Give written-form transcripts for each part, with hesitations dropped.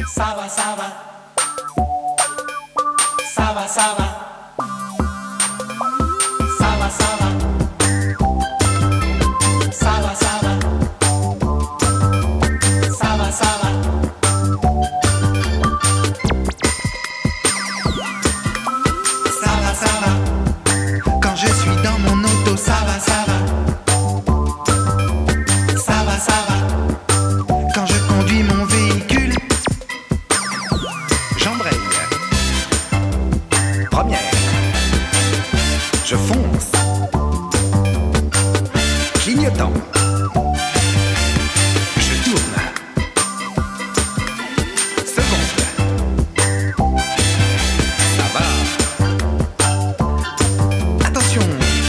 Saba, saba. Saba, saba. Saba, saba. Saba, saba. Saba, saba. Saba, saba. Quand je suis dans mon auto, ça va, ça va. Ça va, ça va. Quand je conduis mon véhicule, j'embraye. Première. Je fonce. Clignotant. Je tourne. Seconde. Ça va. Attention.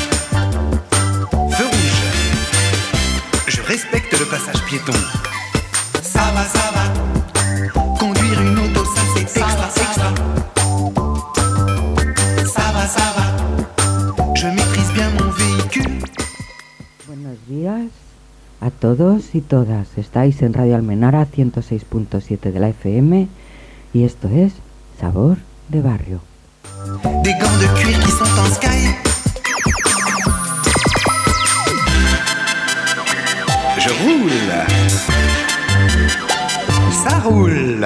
Feu rouge. Je respecte le passage piéton. Ça va, ça va. Conduire une auto, ça c'est extra, extra. Ça va, ça va. Je maîtrise bien mon véhicule. Buenos días a todos y todas. Estáis en Radio Almenara 106.7 de la FM y esto es Sabor de Barrio. Des gants de cuir qui sont en sky. Je roule. Ça roule.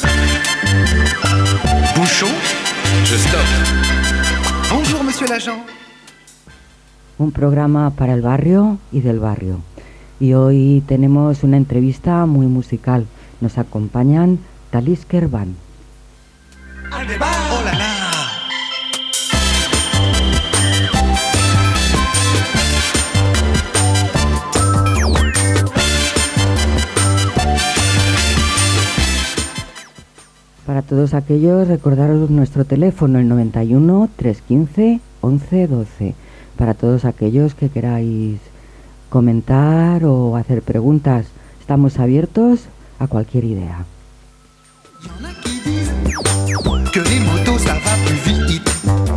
Bouchon. Je stoppe. Bonjour, monsieur l'agent. Un programa para el barrio y del barrio. Y hoy tenemos una entrevista muy musical. Nos acompañan Talisker Band. Oh là là. Para todos aquellos, recordaros nuestro teléfono, el 91 315 11 12. Para todos aquellos que queráis comentar o hacer preguntas, estamos abiertos a cualquier idea. Y en a qui disent que les motos ça va plus vite.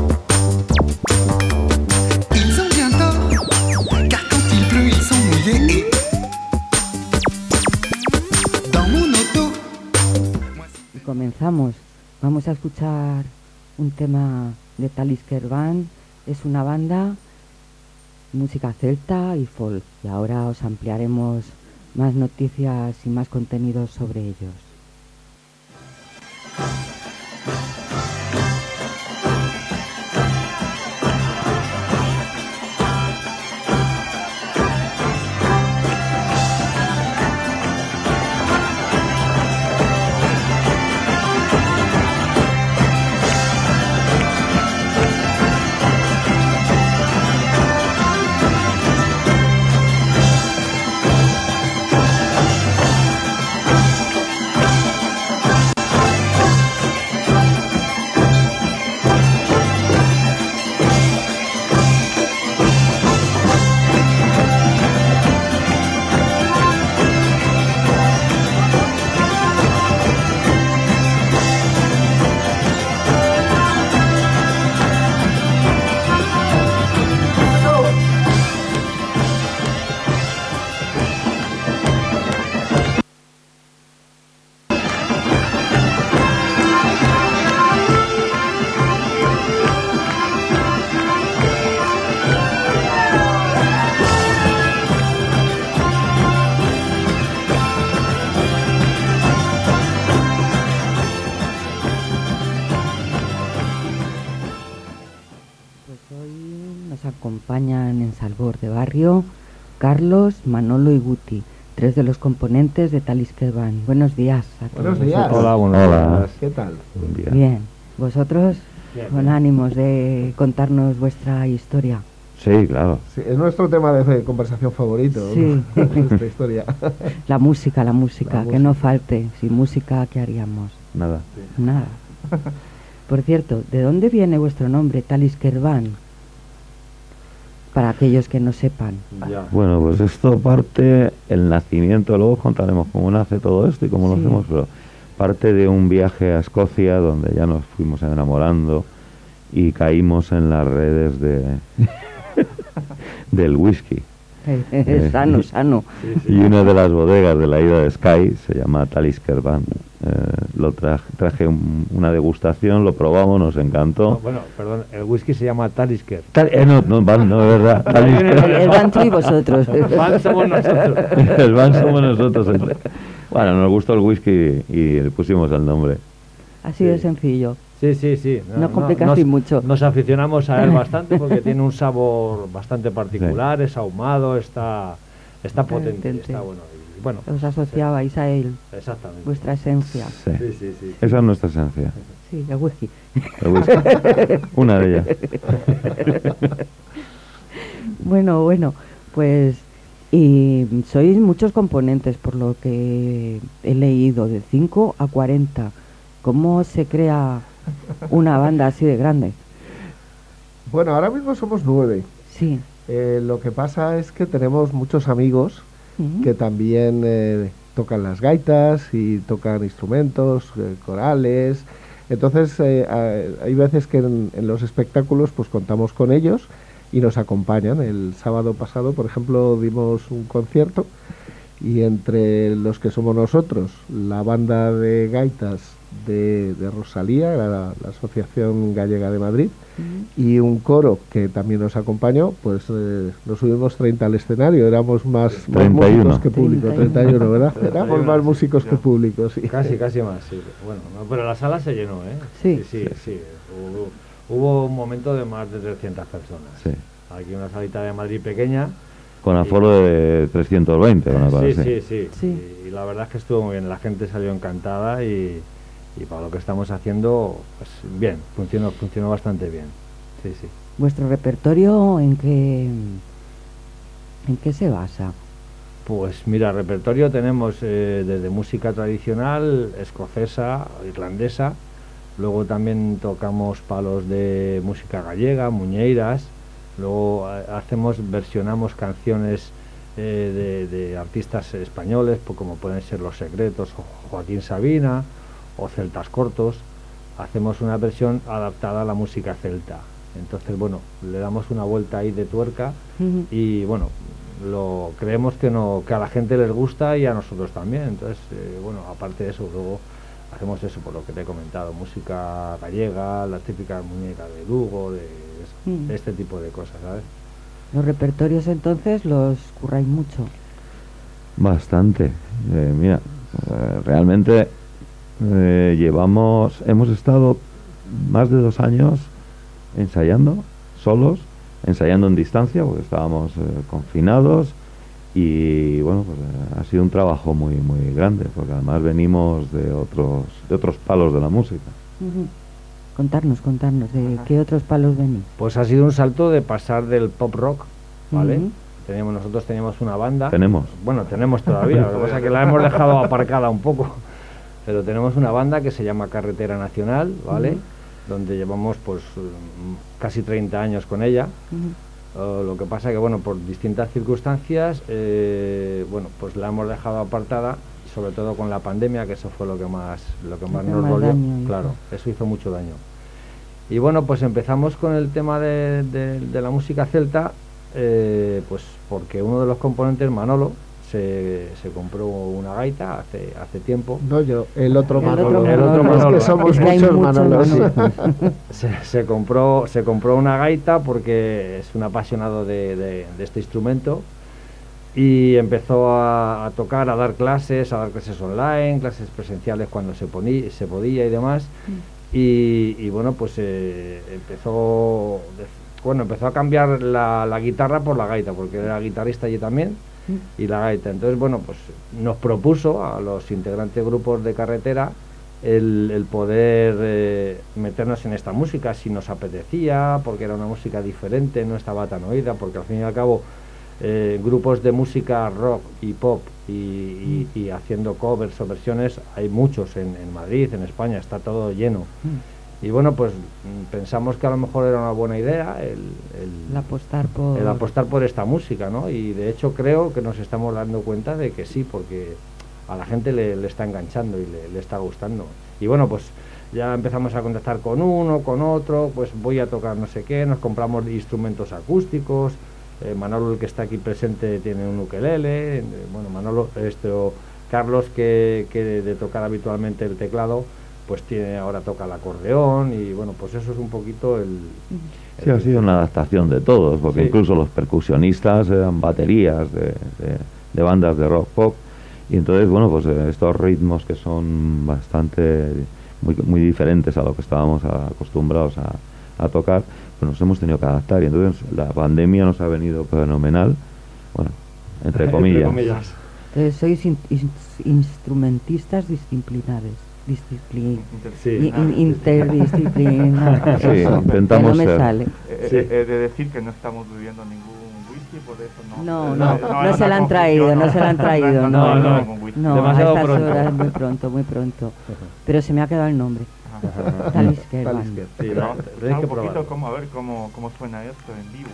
Ils ont bien tort, car quand il pleut ils sont mouillés. Et dans mon auto, Y comenzamos. Vamos a escuchar un tema de Talisker Band. Es una banda, música celta y folk. Y ahora os ampliaremos más noticias y más contenidos sobre ellos. Acompañan en Sabor de Barrio Carlos, Manolo y Guti, tres de los componentes de Talisker Band. Buenos días a todos. Buenos días. Hola, buenos días. ¿Qué tal? Buen día. Bien, vosotros Bien. con ánimos de contarnos vuestra historia. Sí, claro. Sí, es nuestro tema de conversación favorito, Sí. ¿no? Esta historia. La música, La que música. no falte. Sin música, ¿qué haríamos? Nada. Nada. Por cierto, ¿de dónde viene vuestro nombre, Talisker Band? Para aquellos que no sepan. Bueno, pues esto parte, el nacimiento, luego os contaremos cómo nace todo esto y cómo lo Sí. hacemos, pero parte de un viaje a Escocia donde ya nos fuimos enamorando y caímos en las redes de del whisky. Sano, sano. Y una de las bodegas de la ida de Sky se llama Talisker Van. Traje una degustación, lo probamos, nos encantó. No, bueno, perdón, el whisky se llama Talisker. No, Van, no es verdad. El Van y vosotros. Van somos nosotros. El Van somos nosotros. Bueno, nos gustó el whisky y le pusimos el nombre. Así de sencillo. Sí. No complicasteis mucho. Nos aficionamos a él bastante porque tiene un sabor bastante particular, es ahumado, está potente, está bueno. Y bueno, Os asociabais a él, exactamente. vuestra esencia. Sí. Sí. Esa es nuestra esencia. Sí, el whisky. El whisky. Una de ellas. Bueno, pues y sois muchos componentes por lo que he leído, de 5 a 40. ¿Cómo se crea una banda así de grande? Bueno, ahora mismo somos 9. Sí. Lo que pasa es que tenemos muchos amigos Ujú. que también tocan las gaitas y tocan instrumentos, corales. Entonces hay veces que en los espectáculos pues contamos con ellos y nos acompañan. El sábado pasado, por ejemplo, dimos un concierto y entre los que somos nosotros, la banda de gaitas de Rosalía, la Asociación Gallega de Madrid, y un coro que también nos acompañó, pues nos subimos 30 al escenario. Éramos más 31. músicos que público, 31, ¿verdad? Éramos más músicos que públicos, sí. Casi más, sí. Bueno, no, pero la sala se llenó, ¿eh? Sí. Sí. Hubo un momento de más de 300 personas. Sí. Aquí una salita de Madrid pequeña. Con aforo de 320, una cosa así. Sí. Y la verdad es que estuvo muy bien, la gente salió encantada y para lo que estamos haciendo, pues bien, funcionó bastante bien. Sí. ¿Vuestro repertorio en qué se basa? Pues mira, repertorio tenemos desde música tradicional, escocesa, irlandesa, luego también tocamos palos de música gallega, muñeiras, luego versionamos canciones de artistas españoles, pues como pueden ser Los Secretos o Joaquín Sabina o Celtas Cortos. Hacemos una versión adaptada a la música celta. Entonces, bueno, le damos una vuelta ahí de tuerca y, bueno, creemos que a la gente les gusta y a nosotros también. Entonces, bueno, aparte de eso, luego hacemos eso, por lo que te he comentado, música gallega, las típicas muñecas de Lugo, de este tipo de cosas, ¿sabes? Los repertorios entonces los curráis mucho. Bastante. Mira, realmente hemos estado más de 2 años ensayando solos, ensayando en distancia porque estábamos confinados y bueno, pues ha sido un trabajo muy grande porque además venimos de otros palos de la música. Contarnos, ¿de qué otros palos venís? Pues ha sido un salto de pasar del pop rock, ¿vale? Nosotros teníamos una banda. Bueno, tenemos todavía, lo que pasa es que la hemos dejado aparcada un poco. Pero tenemos una banda que se llama Carretera Nacional, ¿vale? Donde llevamos pues casi 30 años con ella. Lo que pasa que, bueno, por distintas circunstancias, bueno, pues la hemos dejado apartada, sobre todo con la pandemia, que eso fue lo que más nos dolió. Claro, eso hizo mucho daño. Y bueno, pues empezamos con el tema de la música celta, pues porque uno de los componentes, Manolo, se compró una gaita hace tiempo. No yo, el otro Manolo. Es que somos muchos Manolos. Se compró una gaita porque es un apasionado de este instrumento y empezó a tocar, a dar clases online, clases presenciales cuando se podía y demás. Y bueno, pues empezó a cambiar la guitarra por la gaita, porque era guitarrista allí también, y la gaita. Entonces, bueno, pues nos propuso a los integrantes grupos de Carretera el poder meternos en esta música si nos apetecía, porque era una música diferente, no estaba tan oída, porque al fin y al cabo grupos de música rock y pop y haciendo covers o versiones hay muchos en Madrid, en España, está todo lleno. Y bueno, pues pensamos que a lo mejor era una buena idea el apostar por esta música, ¿no? Y de hecho creo que nos estamos dando cuenta de que sí, porque a la gente le está enganchando y le está gustando. Y bueno, pues ya empezamos a contactar con uno, con otro, pues voy a tocar no sé qué, nos compramos instrumentos acústicos, Manolo, el que está aquí presente, tiene un ukelele. Bueno, Manolo, Carlos, que de tocar habitualmente el teclado, pues ahora toca el acordeón, y bueno, pues eso es un poquito Sí, ha sido una adaptación de todos, porque incluso los percusionistas eran baterías de bandas de rock pop, y entonces, bueno, pues estos ritmos que son bastante, muy diferentes a lo que estábamos acostumbrados a tocar, pues nos hemos tenido que adaptar, y entonces la pandemia nos ha venido fenomenal, bueno, entre comillas. Entonces sois instrumentistas disciplinares. Interdisciplinar. Sí, intentamos no me ser. sale. He de decir que no estamos bebiendo ningún whisky, por eso no se la han traído, no. Demasiado a estas pronto. horas muy pronto. Pero se me ha quedado el nombre. Talisker. Sí, No, tenéis que un poquito probar. a ver cómo suena esto en vivo.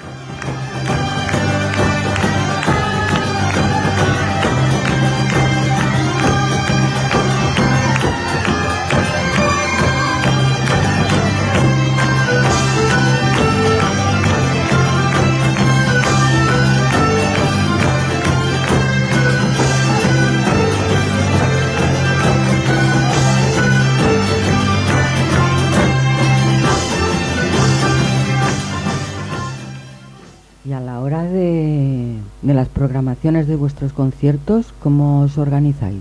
Y a la hora de las programaciones de vuestros conciertos, ¿cómo os organizáis?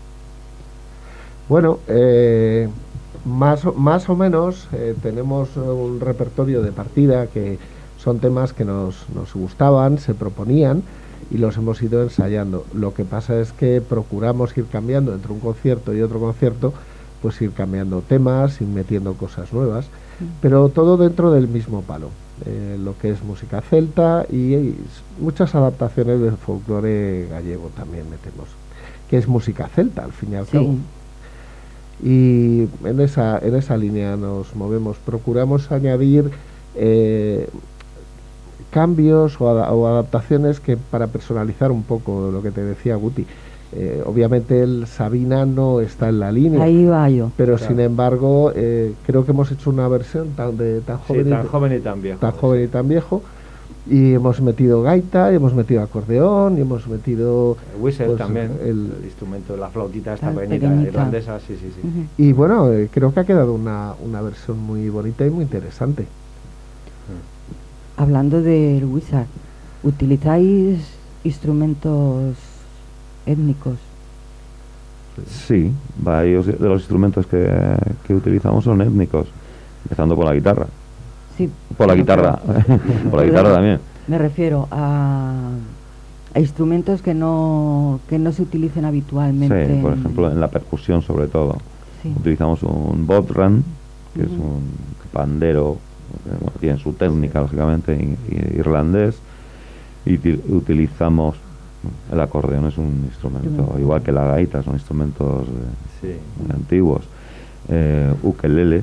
Bueno, más o menos tenemos un repertorio de partida que son temas que nos gustaban, se proponían y los hemos ido ensayando. Lo que pasa es que procuramos ir cambiando entre un concierto y otro concierto, pues ir cambiando temas, ir metiendo cosas nuevas, pero todo dentro del mismo palo. Lo que es música celta y muchas adaptaciones del folclore gallego también metemos, que es música celta al fin y al cabo. Y en esa línea nos movemos. Procuramos añadir cambios o adaptaciones que para personalizar un poco lo que te decía Guti. Obviamente el Sabina no está en la línea. Ahí va yo. Pero claro. Sin embargo, creo que hemos hecho una versión tan joven y tan viejo. Tan joven y tan viejo. Y hemos metido gaita, y hemos metido acordeón, y hemos metido... El whistle pues, también, el instrumento, la flautita esta pequeñita. irlandesa, sí. Y bueno, creo que ha quedado una versión muy bonita y muy interesante. Hablando del Wizard, ¿utilizáis instrumentos étnicos? Sí, varios de los instrumentos que utilizamos son étnicos, empezando por la guitarra. Sí. Por la guitarra, por la guitarra también. Me refiero a instrumentos que no se utilicen habitualmente. Sí, por ejemplo, en la percusión sobre todo. Sí. Utilizamos un bodhran, que es un pandero, bueno, tiene su técnica, lógicamente, irlandés, y utilizamos el acordeón, es un instrumento, igual que la gaita, son instrumentos muy antiguos, ukeleles,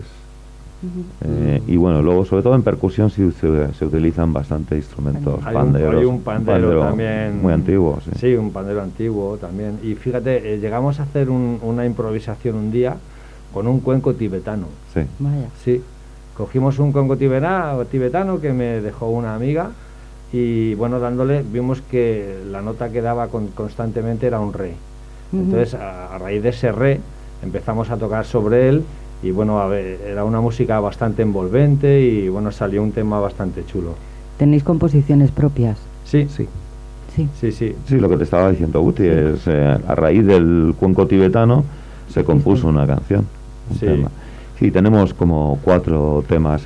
y bueno, luego sobre todo en percusión sí se utilizan bastante instrumentos panderos. Hay un pandero también muy antiguo, sí, un pandero antiguo también. Y fíjate, llegamos a hacer una improvisación un día con un cuenco tibetano. Sí. Vaya. Sí, cogimos un cuenco tibetano que me dejó una amiga, y bueno, dándole, vimos que la nota que daba constantemente era un re. Entonces, a raíz de ese re, empezamos a tocar sobre él, y bueno, a ver, era una música bastante envolvente, y bueno, salió un tema bastante chulo. ¿Tenéis composiciones propias? Sí. Sí. Sí, lo que te estaba diciendo, Guti, es a raíz del cuenco tibetano se compuso una canción. Sí. Tema. Sí, tenemos como 4 temas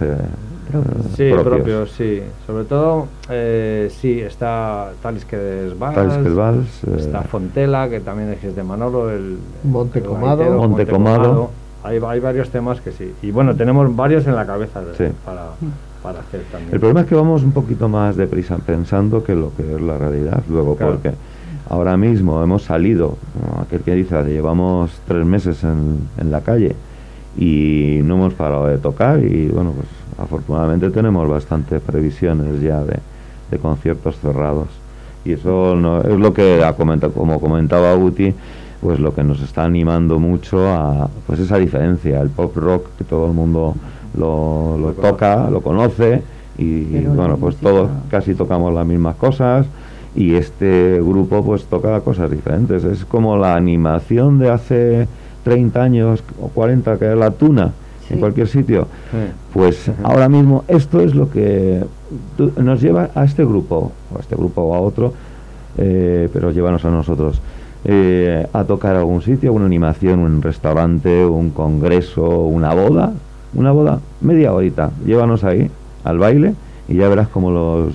propios, sí. Sobre todo, sí, está Talisker Vals, está Fontela, que también es de Manolo, el Montecomado. Hay varios temas que sí. Y bueno, tenemos varios en la cabeza para hacer también. El problema es que vamos un poquito más deprisa pensando que lo que es la realidad luego, claro. Porque ahora mismo hemos salido, aquel que dice, llevamos 3 meses en la calle y no hemos parado de tocar, y bueno, pues afortunadamente tenemos bastantes previsiones ya de conciertos cerrados, y eso no es lo que como comentaba Guti, pues lo que nos está animando mucho a pues esa diferencia, el pop rock que todo el mundo lo toca, lo conoce, y Pero bueno, la pues música- todos casi tocamos las mismas cosas y este grupo pues toca cosas diferentes. Es como la animación de hace 30 años o 40, que era la tuna Sí. en cualquier sitio. Sí. Pues ahora mismo esto es lo que nos lleva a este grupo, o a este grupo o a otro, pero llévanos a nosotros, a tocar algún sitio, una animación, un restaurante, un congreso, una boda, media horita, llévanos ahí al baile y ya verás como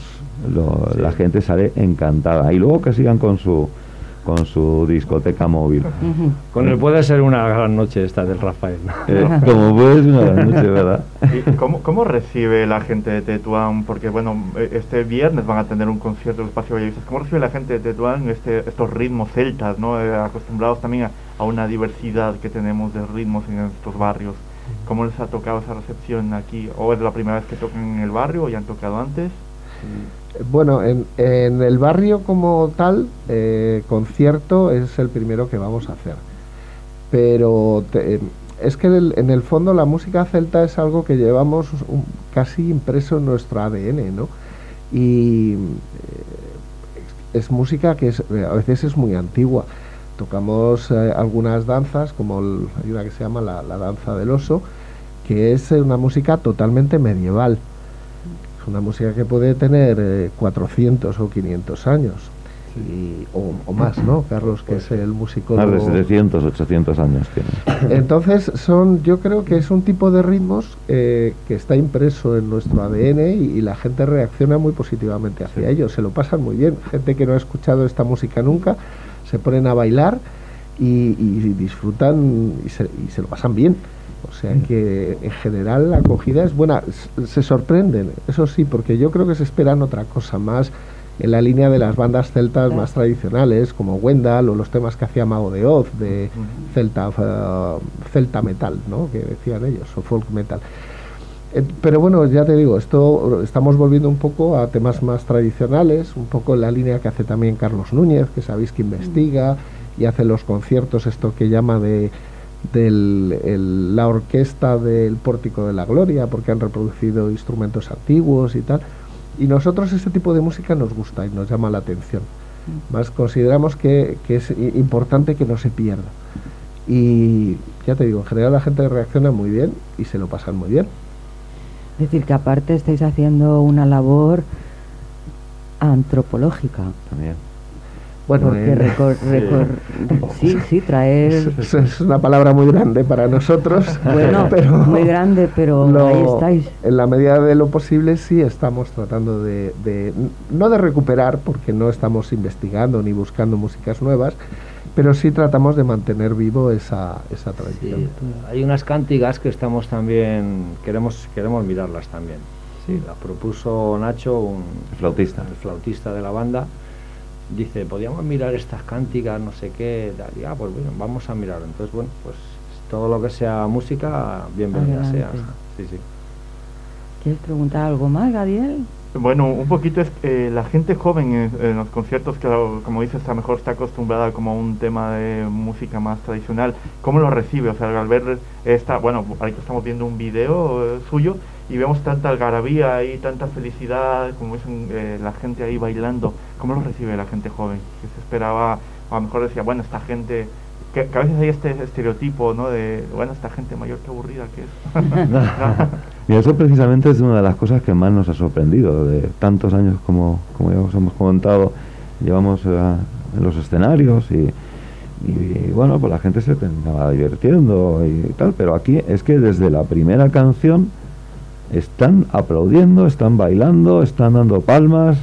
la gente sale encantada. Y luego que sigan con su discoteca móvil. Ujú. Con él puede ser una gran noche esta del Rafael. Como puedes, una gran noche, ¿verdad? ¿Y cómo recibe la gente de Tetuán? Porque bueno, este viernes van a tener un concierto en el Espacio Bellavista. ¿Cómo recibe la gente de Tetuán estos ritmos celtas, ¿no? Acostumbrados también a una diversidad que tenemos de ritmos en estos barrios. ¿Cómo les ha tocado esa recepción aquí? ¿O es la primera vez que tocan en el barrio o ya han tocado antes? Bueno, en el barrio como tal, concierto es el primero que vamos a hacer. Pero es que en el fondo la música celta es algo que llevamos casi impreso en nuestro ADN, ¿no? Y es música que a veces es muy antigua. Tocamos algunas danzas, como hay una que se llama la danza del oso, que es una música totalmente medieval. Es una música que puede tener 400 o 500 años, o más, ¿no? Carlos, que es el músico... Más de 700, 800 años tiene. Entonces yo creo que es un tipo de ritmos que está impreso en nuestro ADN y la gente reacciona muy positivamente hacia ellos, se lo pasan muy bien. Gente que no ha escuchado esta música nunca, se ponen a bailar y disfrutan y se lo pasan bien. O sea que en general la acogida es buena. Se sorprenden, eso sí, porque yo creo que se esperan otra cosa más en la línea de las bandas celtas más tradicionales, como Wendal o los temas que hacía Mago de Oz, de celta metal, ¿no? Que decían ellos, o folk metal. Pero bueno, ya te digo, estamos volviendo un poco a temas más tradicionales, un poco en la línea que hace también Carlos Núñez, que sabéis que investiga y hace los conciertos, esto que llama la orquesta del Pórtico de la Gloria, porque han reproducido instrumentos antiguos y tal. Y nosotros este tipo de música nos gusta y nos llama la atención. Más consideramos que es importante que no se pierda. Y ya te digo, en general la gente reacciona muy bien y se lo pasan muy bien. Es decir, que aparte estáis haciendo una labor antropológica. También. Bueno, sí, traer... es una palabra muy grande para nosotros. Bueno, pero muy grande, pero ahí estáis. En la medida de lo posible sí estamos tratando no de recuperar, porque no estamos investigando ni buscando músicas nuevas, pero sí tratamos de mantener vivo esa tradición. Sí, hay unas cántigas que estamos también, queremos mirarlas también. Sí, la propuso Nacho, el flautista de la banda. Dice, podríamos mirar estas cánticas, no sé qué, pues bueno, vamos a mirarlo. Entonces, bueno, pues todo lo que sea música, bienvenida Adelante. sea. Sí. ¿Quieres preguntar algo más, Gadiel? Bueno, un poquito es la gente joven en los conciertos, que como dices, a lo mejor está acostumbrada como a un tema de música más tradicional. ¿Cómo lo recibe? O sea, al ver bueno, ahorita estamos viendo un video suyo y vemos tanta algarabía y tanta felicidad, como dicen, la gente ahí bailando. ¿Cómo lo recibe la gente joven? Que se esperaba, a lo mejor decía, bueno, esta gente... Que a veces hay este estereotipo, ¿no? De, bueno, esta gente mayor, qué aburrida que es. Mira, eso precisamente es una de las cosas que más nos ha sorprendido. De tantos años como ya os hemos comentado, llevamos en los escenarios y bueno, pues la gente se terminaba divirtiendo y tal, pero aquí es que desde la primera canción están aplaudiendo, están bailando, están dando palmas,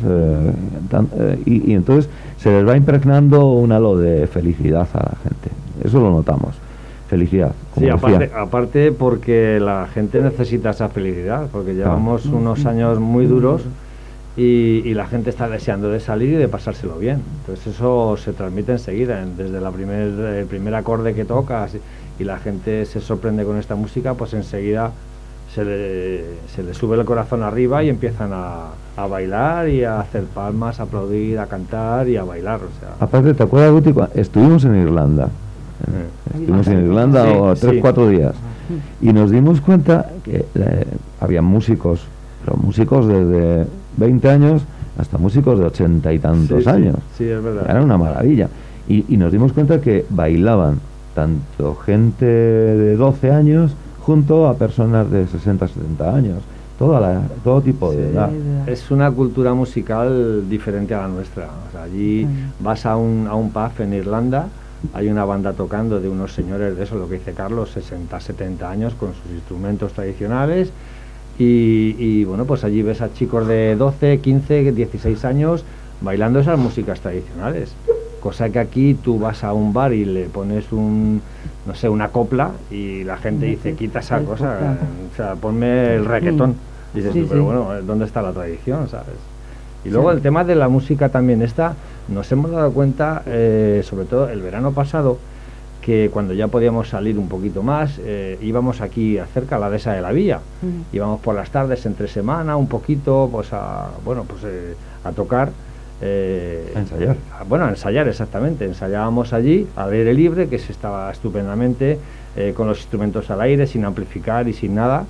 y entonces se les va impregnando un halo de felicidad a la gente. Eso lo notamos. Felicidad. Sí, Como decía. aparte porque la gente necesita esa felicidad, porque llevamos unos años muy duros y la gente está deseando de salir y de pasárselo bien. Entonces eso se transmite enseguida, desde el primer acorde que tocas y la gente se sorprende con esta música, pues enseguida se le sube el corazón arriba y empiezan a bailar y a hacer palmas, a aplaudir, a cantar y a bailar. O sea. Aparte, ¿te acuerdas, Guti? Estuvimos en Irlanda. Estuvimos en Irlanda Sí, 3-4 días y nos dimos cuenta que había músicos pero músicos desde 20 años hasta músicos de 80 y tantos años. Sí, es verdad. Era una maravilla. Y nos dimos cuenta que bailaban tanto gente de 12 años junto a personas de 60, 70 años. Todo tipo de edad. Es una cultura musical diferente a la nuestra. O sea, allí vas a un pub en Irlanda, hay una banda tocando de unos señores de eso, lo que dice Carlos, 60, 70 años con sus instrumentos tradicionales y bueno, pues allí ves a chicos de 12, 15, 16 años bailando esas músicas tradicionales. Cosa que aquí tú vas a un bar y le pones no sé, una copla y la gente dice, quita esa cosa, o sea, ponme el reggaetón. Dices tú, pero bueno, ¿dónde está la tradición, sabes? Y luego el tema de la música también nos hemos dado cuenta, sobre todo el verano pasado, que cuando ya podíamos salir un poquito más, íbamos aquí cerca a la dehesa de la Villa, íbamos por las tardes, entre semana, un poquito, pues a tocar. A ensayar. A ensayar, exactamente. Ensayábamos allí, al aire libre, que se estaba estupendamente, con los instrumentos al aire, sin amplificar y sin nada.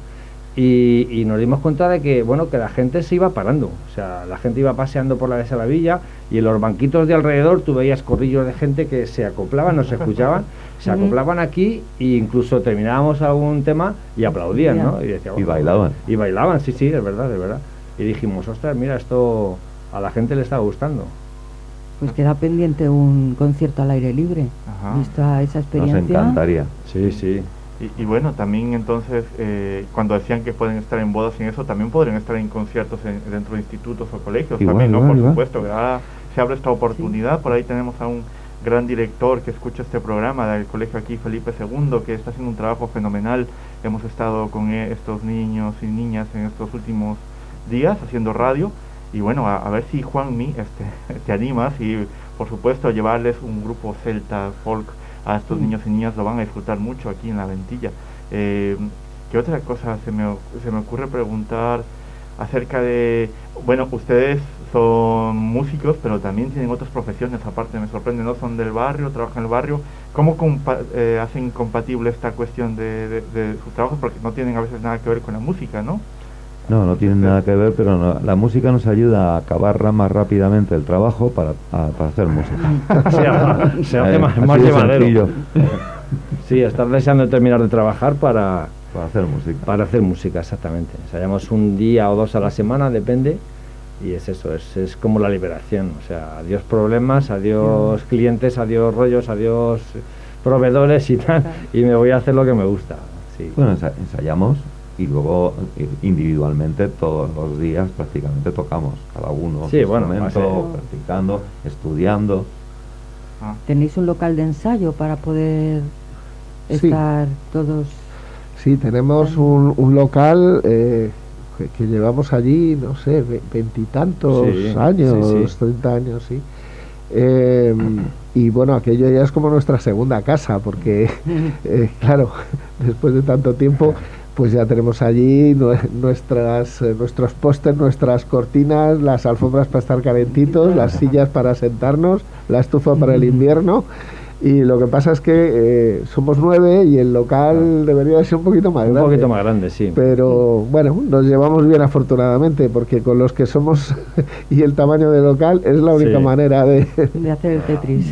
Y nos dimos cuenta de que, bueno, que la gente se iba parando. O sea, la gente iba paseando por la dehesa de la Villa y en los banquitos de alrededor tú veías corrillos de gente que se acoplaban, no se escuchaban, se acoplaban aquí e incluso terminábamos algún tema y aplaudían, ¿no? Y decía, y bailaban. Y bailaban, sí, es verdad, es verdad. Y dijimos, ostras, mira, esto a la gente le está gustando. Pues queda pendiente un concierto al aire libre. Vista esa experiencia. Nos encantaría. Sí. Y bueno, también entonces, cuando decían que pueden estar en bodas y en eso, también podrían estar en conciertos dentro de institutos o colegios también, ¿no? Por supuesto, que ahora se abre esta oportunidad. Por ahí tenemos a un gran director que escucha este programa del colegio aquí, Felipe II, que está haciendo un trabajo fenomenal. Hemos estado con estos niños y niñas en estos últimos días haciendo radio. Y bueno, a ver si Juanmi te animas y por supuesto llevarles un grupo celta, folk a estos niños y niñas, lo van a disfrutar mucho aquí en La Ventilla. ¿Qué otra cosa se me ocurre preguntar acerca de, bueno, ustedes son músicos, pero también tienen otras profesiones aparte, me sorprende, ¿no? Son del barrio, trabajan en el barrio. ¿Cómo hacen compatible esta cuestión de sus trabajos? Porque no tienen a veces nada que ver con la música, ¿no? No tienen nada que ver, pero la música nos ayuda a acabar más rápidamente el trabajo para hacer música. Se hace más llevadero. Sí, estar deseando terminar de trabajar para hacer música. Para hacer música, exactamente. Ensayamos un día o dos a la semana, depende, y es eso, es como la liberación. O sea, adiós problemas, adiós clientes, adiós rollos, adiós proveedores y tal, y me voy a hacer lo que me gusta. Sí. Bueno, ensayamos. Y luego individualmente todos los días prácticamente tocamos, cada uno su instrumento, practicando, estudiando. ¿Tenéis un local de ensayo para poder estar todos? Sí, tenemos un local que llevamos allí, no sé, 20 y tantos años, 30 años, sí. Y bueno, aquello ya es como nuestra segunda casa, porque claro, después de tanto tiempo pues ya tenemos allí nuestros pósters, nuestras cortinas, las alfombras para estar calentitos, las sillas para sentarnos, la estufa para el invierno. Y lo que pasa es que somos 9 y el local debería ser un poquito más grande. Un poquito más grande, sí. Pero bueno, nos llevamos bien afortunadamente, porque con los que somos y el tamaño del local es la única manera de hacer el Tetris.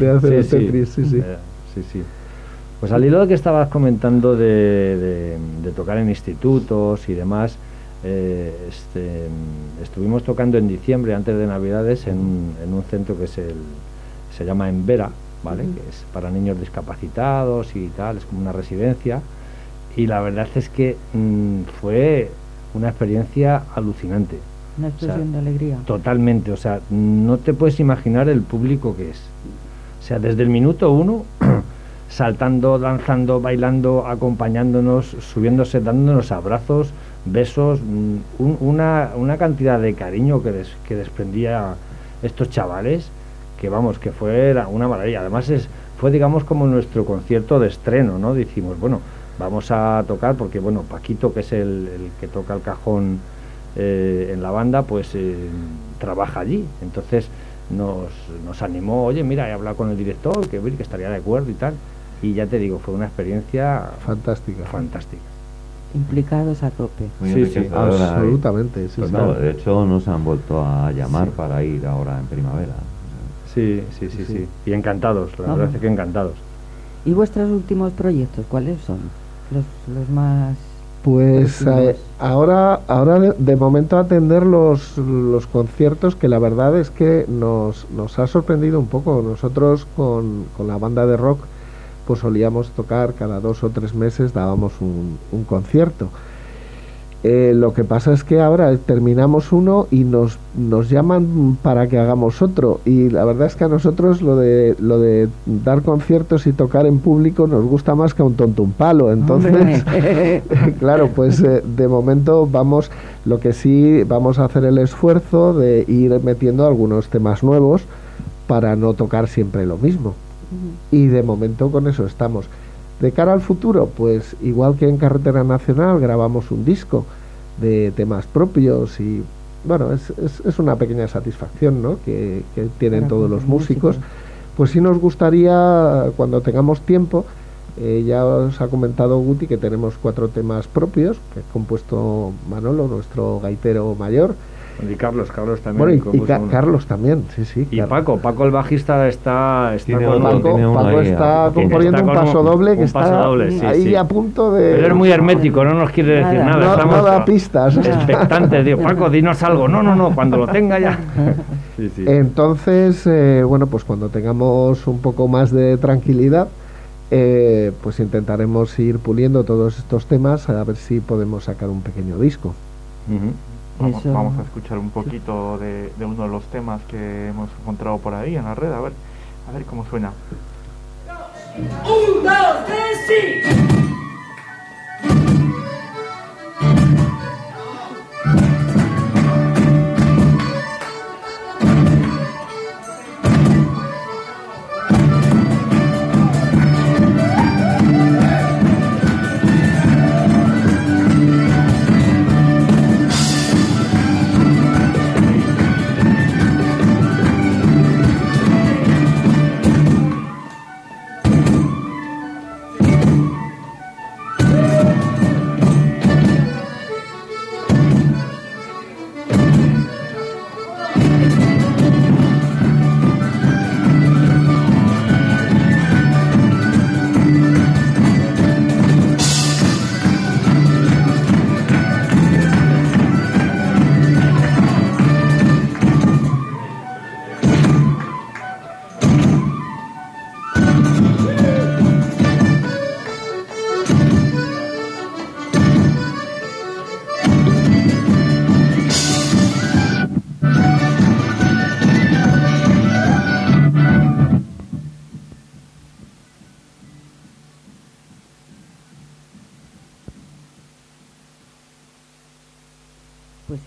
Sí. Pues al hilo de que estabas comentando de tocar en institutos y demás, estuvimos tocando en diciembre, antes de Navidades, en un centro que se llama Envera, ¿vale? Que es para niños discapacitados y tal, es como una residencia, y la verdad es que fue una experiencia alucinante. Una explosión de alegría. Totalmente, o sea, no te puedes imaginar el público que es. O sea, desde el minuto 1... saltando, danzando, bailando, acompañándonos, subiéndose, dándonos abrazos, besos, una cantidad de cariño que desprendía estos chavales, que vamos, que fue una maravilla. Además fue, digamos, como nuestro concierto de estreno, ¿no? Dijimos, bueno, vamos a tocar, porque bueno, Paquito, que es el que toca el cajón en la banda, pues trabaja allí. Entonces nos animó, oye, mira, he hablado con el director, que estaría de acuerdo y tal. Y ya te digo, fue una experiencia fantástica. implicados a tope. Muy Sí, enriquecedor. ahora Absolutamente, sí, Pues sí. no, de hecho nos han vuelto a llamar para ir ahora en primavera. Sí, sí, sí, sí. Y encantados, la verdad es que encantados. ¿Y vuestros últimos proyectos cuáles son? Los más... Pues próximos. ahora de momento atender los conciertos, que la verdad es que nos ha sorprendido un poco. Nosotros con la banda de rock pues solíamos tocar cada 2 o 3 meses, dábamos un concierto. Lo que pasa es que ahora terminamos uno y nos llaman para que hagamos otro, y la verdad es que a nosotros lo de dar conciertos y tocar en público nos gusta más que a un tonto un palo. Entonces claro, pues de momento lo que sí vamos a hacer el esfuerzo de ir metiendo algunos temas nuevos para no tocar siempre lo mismo, y de momento con eso estamos. De cara al futuro, pues igual que en Carretera Nacional grabamos un disco de temas propios, y bueno, es una pequeña satisfacción, ¿no?, que tienen Para todos los músicos. músicos. Pues sí nos gustaría, cuando tengamos tiempo, ya os ha comentado Guti que tenemos 4 temas propios que ha compuesto Manolo, nuestro gaitero mayor. Y Carlos también. Bueno, y compuso uno. Carlos también, sí. Y Carlos. Paco el bajista está Tiene con- otro, tiene uno Paco ahí, está pequeño. componiendo Está un con paso doble que un paso está doble, sí, ahí sí. a punto de... Pero es muy hermético, no nos quiere decir Nada. nada. no Estamos da pistas. expectantes. Digo, Paco, dinos algo. No, cuando lo tenga ya. Sí, sí. Entonces, bueno, pues cuando tengamos un poco más de tranquilidad, pues intentaremos ir puliendo todos estos temas a ver si podemos sacar un pequeño disco. Ujú. Eso. Vamos a escuchar un poquito de uno de los temas que hemos encontrado por ahí en la red, a ver cómo suena. Un, dos, tres, sí. Pues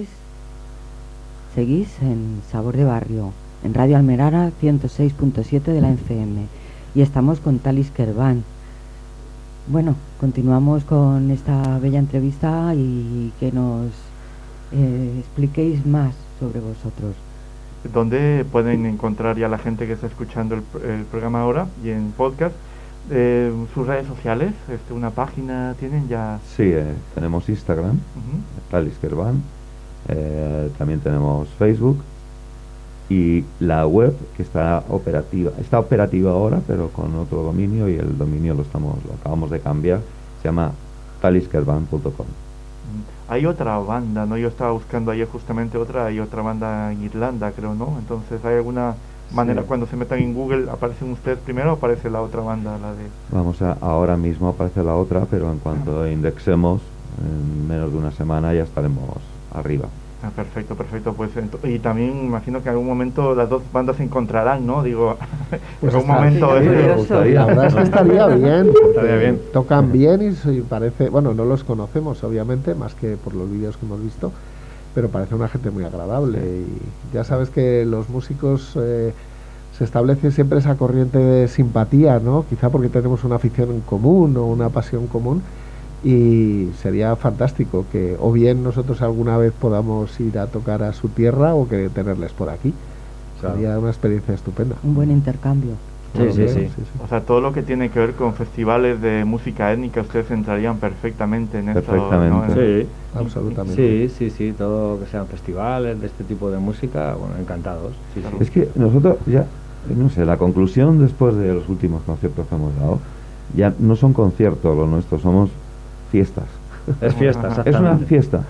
seguís en Sabor de Barrio, en Radio Almerara 106.7 de la FM, y estamos con Talis Kerván. Bueno, continuamos con esta bella entrevista y que nos expliquéis más sobre vosotros. ¿Dónde pueden encontrar ya la gente que está escuchando el programa ahora y en podcast? Sus redes sociales, una página tienen ya. Sí, tenemos Instagram, Ujú. Talis Kerván, también tenemos Facebook y la web que está operativa ahora, pero con otro dominio, y el dominio lo acabamos de cambiar, se llama taliskervan.com. Hay otra banda, ¿no? Yo estaba buscando ayer justamente hay otra banda en Irlanda, creo, ¿no? Entonces, ¿hay alguna manera, cuando se metan en Google, aparecen ustedes primero o aparece la otra banda, la de...? Ahora mismo aparece la otra, pero en cuanto indexemos, en menos de una semana ya estaremos arriba. Ah, perfecto, pues y también imagino que en algún momento las dos bandas se encontrarán, ¿no? Digo, Pues en algún momento... sí, La verdad es que estaría bien, porque Estaría bien. tocan bien y parece, bueno, no los conocemos obviamente, más que por los vídeos que hemos visto, pero parece una gente muy agradable. Y ya sabes que los músicos se establece siempre esa corriente de simpatía, ¿no? Quizá porque tenemos una afición en común o una pasión común, y sería fantástico que o bien nosotros alguna vez podamos ir a tocar a su tierra o que tenerles por aquí. Claro. Sería una experiencia estupenda. Un buen intercambio. Sí. O sea, todo lo que tiene que ver con festivales de música étnica, ustedes entrarían perfectamente en esto, ¿no? Sí, Absolutamente. sí, todo que sean festivales de este tipo de música, bueno, encantados. Sí. Es que nosotros ya, no sé, la conclusión después de los últimos conciertos que hemos dado, ya no son conciertos los nuestros, somos fiestas. Es fiesta, Es una exactamente. fiesta.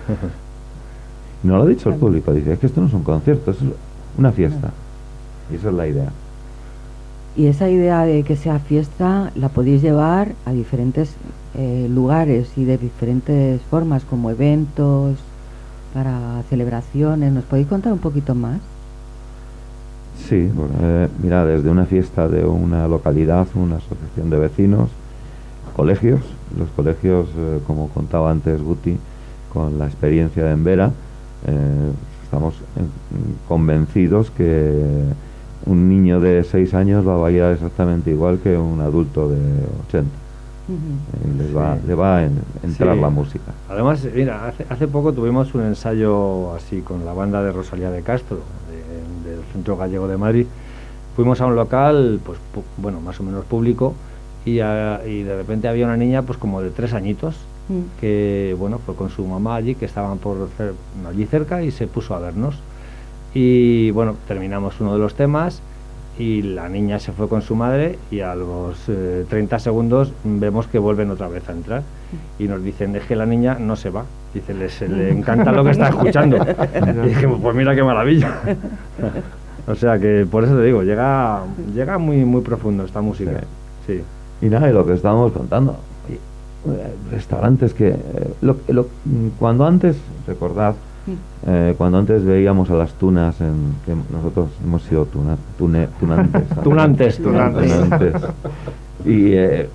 No lo ha dicho el público, dice, es que esto no son conciertos, es una fiesta. Y esa es la idea. Y esa idea de que sea fiesta la podéis llevar a diferentes lugares y de diferentes formas, como eventos, para celebraciones. ¿Nos podéis contar un poquito más? Sí, bueno, mira, desde una fiesta de una localidad, una asociación de vecinos, colegios, los colegios, como contaba antes Guti, con la experiencia de Embera, estamos convencidos que un niño de 6 años va a bailar exactamente igual que un adulto de 80. Le va a entrar la música. Además, mira, hace poco tuvimos un ensayo así con la banda de Rosalía de Castro, del Centro Gallego de Madrid. Fuimos a un local, pues bueno, más o menos público, y de repente había una niña pues como de 3 añitos, que bueno, fue con su mamá allí, que estaban allí cerca, y se puso a vernos. Y bueno, terminamos uno de los temas y la niña se fue con su madre, y a los 30 segundos vemos que vuelven otra vez a entrar y nos dicen, es que la niña no se va, dice, le encanta lo que está escuchando. Y dijimos, pues mira qué maravilla. O sea que por eso te digo, llega muy muy profundo esta música. Sí. Y nada, y lo que estábamos contando, restaurantes que cuando antes, recordad, cuando antes veíamos a las tunas, que nosotros hemos sido tunantes. Tunantes. Y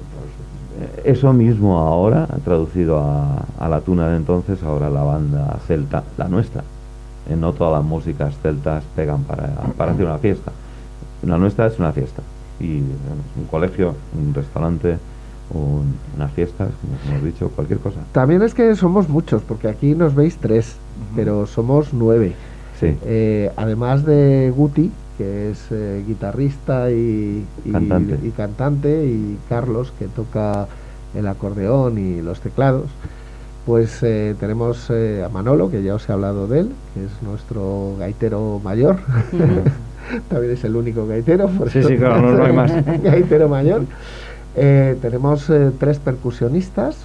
eso mismo ahora, traducido a la tuna de entonces, ahora la banda celta, la nuestra. No todas las músicas celtas pegan para hacer una fiesta. La nuestra es una fiesta. Y un colegio, un restaurante, unas fiestas, como hemos dicho, cualquier cosa. También es que somos muchos, porque aquí nos veis 3, pero somos 9. Sí. Además de Guti, que es guitarrista y cantante, y Carlos, que toca el acordeón y los teclados, pues tenemos a Manolo, que ya os he hablado de él, que es nuestro gaitero mayor. También es el único gaitero, por sí, claro, no hay más. Gaitero mayor. Tenemos 3 percusionistas.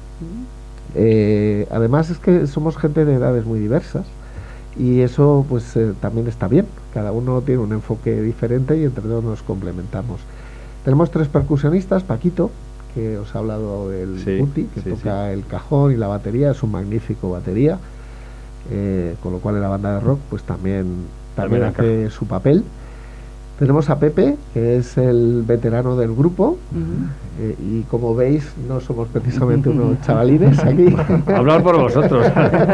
Además es que somos gente de edades muy diversas, y eso pues también está bien. Cada uno tiene un enfoque diferente y entre todos nos complementamos. Tenemos 3 percusionistas: Paquito, que os ha hablado del Guti, que toca el cajón y la batería, es un magnífico batería, con lo cual en la banda de rock pues también hace su papel. Tenemos a Pepe, que es el veterano del grupo, y como veis no somos precisamente unos chavalines aquí. Hablar por vosotros.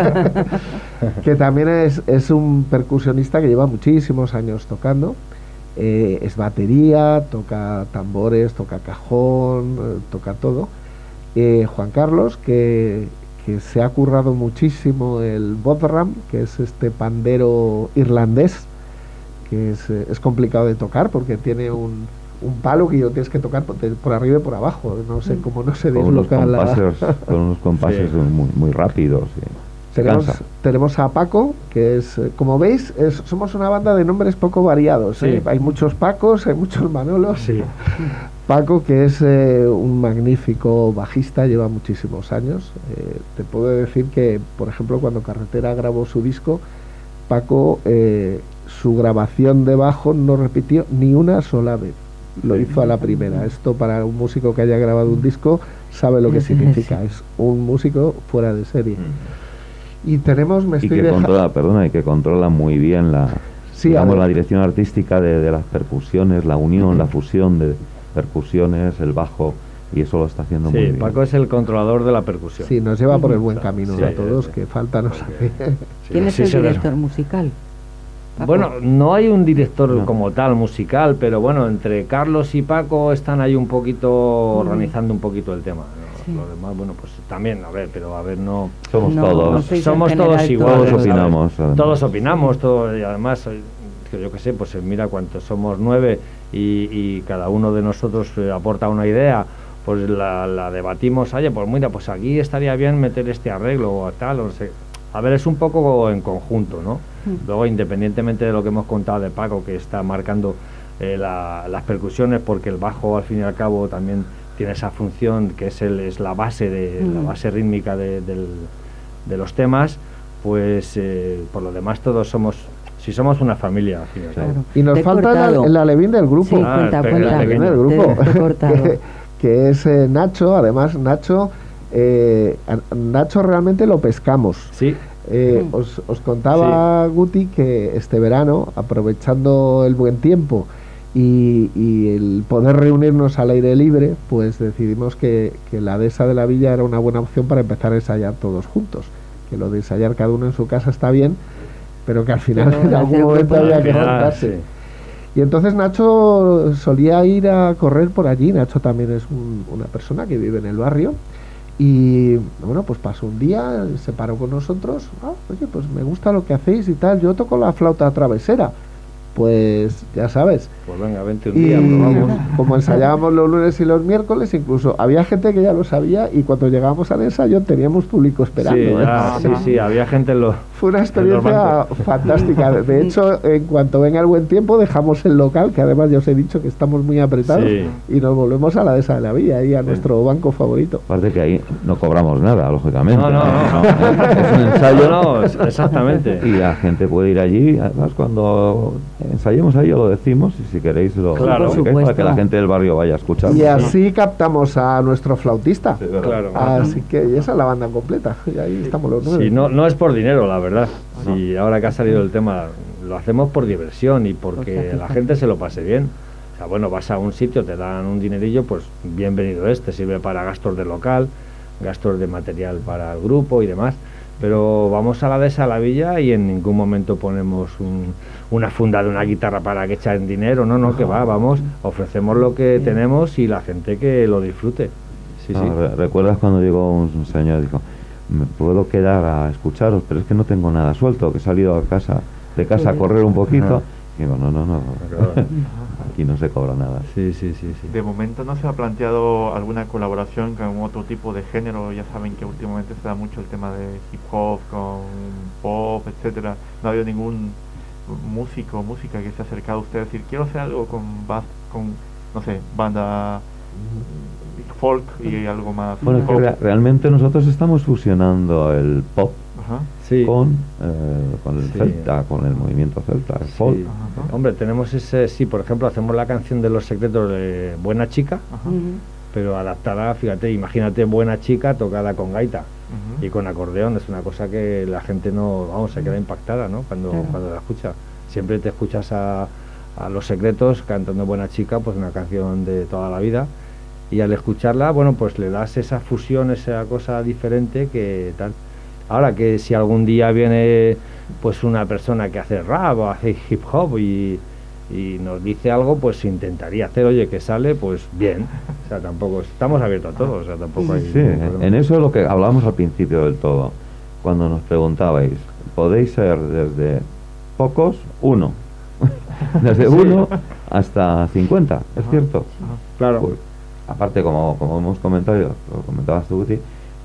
Que también es un percusionista que lleva muchísimos años tocando. Es batería, toca tambores, toca cajón, toca todo. Juan Carlos, que se ha currado muchísimo el bodhram, que es este pandero irlandés, que es complicado de tocar porque tiene un palo que lo tienes que tocar por arriba y por abajo, no sé cómo no se desloca con unos compases muy rápidos. Tenemos a Paco, que es, como veis, somos una banda de nombres poco variados. Hay muchos Pacos, hay muchos Manolos. Paco, que es un magnífico bajista, lleva muchísimos años. Te puedo decir que, por ejemplo, cuando Carretera grabó su disco, Paco, su grabación de bajo no repitió ni una sola vez. Lo hizo a la primera. Esto, para un músico que haya grabado un disco, sabe lo que significa. Es un músico fuera de serie. Y tenemos, que controla muy bien la dirección artística de las percusiones, la unión, la fusión de percusiones, el bajo, y eso lo está haciendo muy bien. Paco es el controlador de la percusión. Sí, nos lleva por el buen camino a todos, que falta nos hace. ¿Quién es el director musical? Paco. Bueno, no hay un director como tal musical, pero bueno, entre Carlos y Paco están ahí un poquito organizando un poquito el tema, ¿no? Lo demás, bueno, pues también, no somos todos iguales, todos opinamos, todos opinamos, y además, yo qué sé, pues mira cuántos somos, 9, y cada uno de nosotros aporta una idea, pues la debatimos, oye, pues mira, pues aquí estaría bien meter este arreglo o tal, o no sé. A ver, es un poco en conjunto, ¿no? Luego, independientemente de lo que hemos contado de Paco, que está marcando las percusiones, porque el bajo, al fin y al cabo, también tiene esa función que es la base la base rítmica de los temas, pues por lo demás todos somos una familia, al fin y al cabo. Y nos falta el alevín del grupo. Sí, cuenta. El alevín del grupo. que es Nacho. Además, Nacho realmente lo pescamos. Sí. Os contaba Guti que este verano, aprovechando el buen tiempo y el poder reunirnos al aire libre, pues decidimos que la dehesa de la villa era una buena opción para empezar a ensayar todos juntos. Que lo de ensayar cada uno en su casa está bien, pero que al final en algún momento había que juntarse. Sí. Y entonces Nacho solía ir a correr por allí. Nacho también es una persona que vive en el barrio. Y bueno, pues pasó un día, se paró con nosotros. Oye, pues me gusta lo que hacéis y tal. Yo toco la flauta travesera. Pues ya sabes. Pues venga, vente un día, probamos. Como ensayábamos los lunes y los miércoles, incluso había gente que ya lo sabía, y cuando llegábamos al ensayo teníamos público esperando. Sí, había gente en los... Fue una experiencia fantástica. De hecho, en cuanto venga el buen tiempo, dejamos el local, que además ya os he dicho que estamos muy apretados, y nos volvemos a la dehesa de la villa, ahí a nuestro banco favorito. Aparte que ahí no cobramos nada, lógicamente. No. Es un ensayo. No, exactamente. Y la gente puede ir allí. Además, cuando ensayemos ahí, lo decimos, y si queréis para que la gente del barrio vaya a escuchar. Y así captamos a nuestro flautista. Sí, claro. Así que esa es la banda completa. Y ahí estamos los 9. Sí, no es por dinero, la verdad. Sí, ahora que ha salido el tema, lo hacemos por diversión y porque la gente se lo pase bien. O sea, bueno, vas a un sitio, te dan un dinerillo, pues bienvenido te sirve para gastos de local, gastos de material para el grupo y demás. Pero vamos a la dehesa, a la villa, y en ningún momento ponemos una funda de una guitarra para que echen dinero. No, que vamos, ofrecemos lo que tenemos y la gente que lo disfrute. Sí. ¿Recuerdas cuando llegó un señor y dijo, me puedo quedar a escucharos, pero es que no tengo nada suelto, que he salido de casa a correr un poquito? Y digo, no, aquí no se cobra nada. Sí. De momento no se ha planteado alguna colaboración con otro tipo de género. Ya saben que últimamente se da mucho el tema de hip hop con pop, etcétera. No ha habido ningún música que se ha acercado a usted a decir, quiero hacer algo con no sé, banda folk y algo más. Bueno, que realmente nosotros estamos fusionando el pop con el celta, con el movimiento celta, el folk. Hombre, tenemos por ejemplo, hacemos la canción de Los Secretos de Buena Chica, pero adaptada, fíjate, imagínate Buena Chica tocada con gaita y con acordeón. Es una cosa que la gente se queda impactada, ¿no? Cuando la escucha. Siempre te escuchas a Los Secretos cantando Buena Chica, pues una canción de toda la vida, y al escucharla, bueno, pues le das esa fusión, esa cosa diferente que tal. Ahora que si algún día viene pues una persona que hace rap o hace hip hop y nos dice algo, pues intentaría hacer, oye, que sale, pues bien. O sea, tampoco estamos abiertos a todo, o sea, tampoco hay... Sí, en eso es lo que hablábamos al principio del todo, cuando nos preguntabais, podéis ser desde pocos, 1, desde 1 hasta 50, ¿es cierto? Claro. Pues, aparte, como hemos comentado, lo comentabas tú, Guti,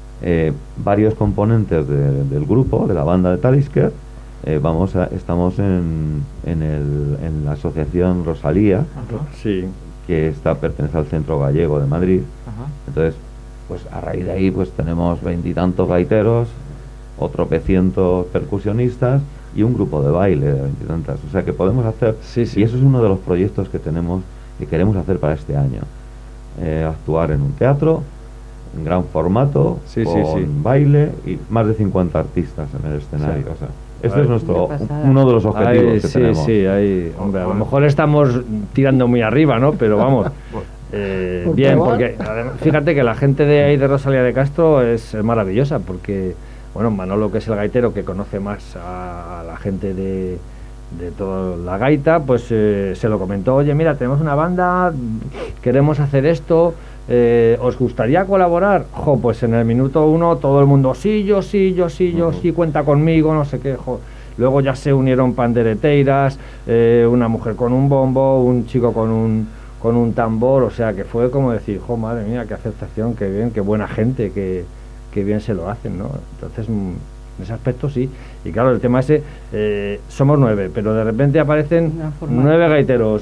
varios componentes del grupo, de la banda de Talisker, estamos en la asociación Rosalía, que pertenece al Centro Gallego de Madrid. Entonces, pues a raíz de ahí pues tenemos 20 y tantos gaiteros, otros 300 percusionistas y un grupo de baile de 20 y tantas. O sea que podemos hacer, y eso es uno de los proyectos que queremos hacer para este año. Actuar en un teatro en gran formato, con baile y más de 50 artistas en el escenario. O sea, este es uno de los objetivos que tenemos. Hombre, a lo mejor estamos tirando muy arriba, ¿no? Pero vamos, bien, porque fíjate que la gente de ahí de Rosalía de Castro es maravillosa, porque, bueno, Manolo, que es el gaitero que conoce más a la gente de toda la gaita, pues se lo comentó, oye, mira, tenemos una banda, queremos hacer esto, ¿os gustaría colaborar? Pues en el minuto 1 todo el mundo, sí, cuenta conmigo, no sé qué, Luego ya se unieron pandereteiras, una mujer con un bombo, un chico con un tambor, o sea que fue como decir, jo, madre mía, qué aceptación, qué bien, qué buena gente, qué bien se lo hacen, ¿no? Entonces, en ese aspecto sí. Y claro, el tema ese, somos 9, pero de repente aparecen 9 gaiteros,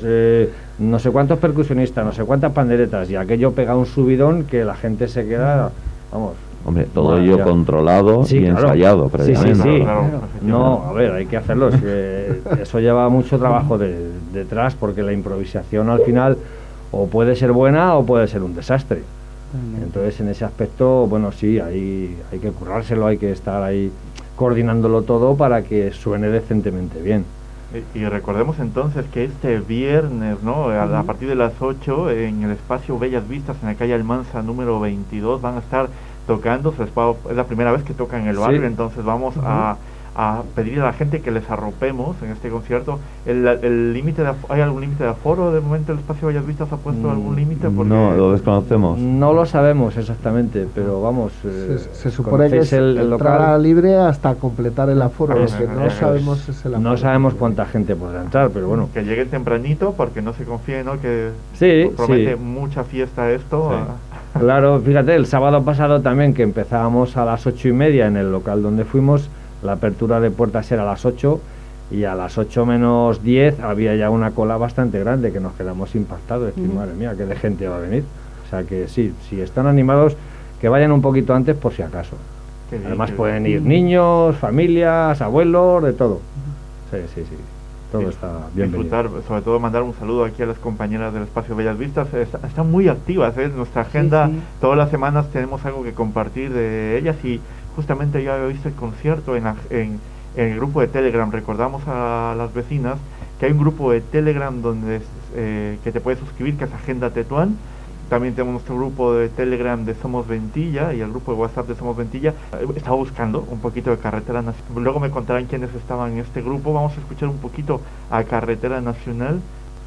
no sé cuántos percusionistas, no sé cuántas panderetas, y aquello pega un subidón que la gente se queda, vamos. Hombre, todo ello controlado y claro. ensayado previamente. Sí. Claro. No, a ver, hay que hacerlo. Es que eso lleva mucho trabajo detrás, porque la improvisación al final o puede ser buena o puede ser un desastre. Entonces, en ese aspecto, bueno, sí, hay que currárselo, hay que estar ahí coordinándolo todo para que suene decentemente bien. Y recordemos entonces que este viernes, ¿no? A partir de las 8, en el espacio Bellas Vistas, en la calle Almanza número 22, van a estar tocando. Es la primera vez que tocan en el barrio, Sí. entonces vamos a pedirle a la gente que les arropemos en este concierto. El límite ¿hay algún límite de aforo? De momento el espacio Bellas Vistas ha puesto algún límite. No, lo desconocemos. No lo sabemos exactamente, pero vamos. Se supone que es entrada libre hasta completar el aforo, lo que no sabemos es el aforo. No sabemos cuánta gente podrá entrar, pero bueno. Que lleguen tempranito, porque no se confíen, ¿no? Que Sí, promete sí. mucha fiesta esto. Sí. Claro, fíjate, el sábado pasado también, que empezábamos a las 8:30 en el local donde fuimos, la apertura de puertas era a las 8 y a las 8 menos 10 había ya una cola bastante grande que nos quedamos impactados, decir, madre mía, qué de gente va a venir. O sea que sí, si están animados, que vayan un poquito antes por si acaso. Qué bien, Además qué pueden bien. ir niños, familias, abuelos, de todo. Sí. Todo está bien Disfrutar, sobre todo mandar un saludo aquí a las compañeras del espacio Bellas Vistas. Están muy activas, ¿eh? Nuestra agenda, todas las semanas tenemos algo que compartir de ellas, y justamente yo había visto el concierto en el grupo de Telegram. Recordamos a las vecinas que hay un grupo de Telegram donde que te puedes suscribir, que es Agenda Tetuán. También tenemos nuestro grupo de Telegram de Somos Ventilla y el grupo de WhatsApp de Somos Ventilla. Estaba buscando un poquito de Carretera Nacional. Luego me contarán quiénes estaban en este grupo. Vamos a escuchar un poquito a Carretera Nacional.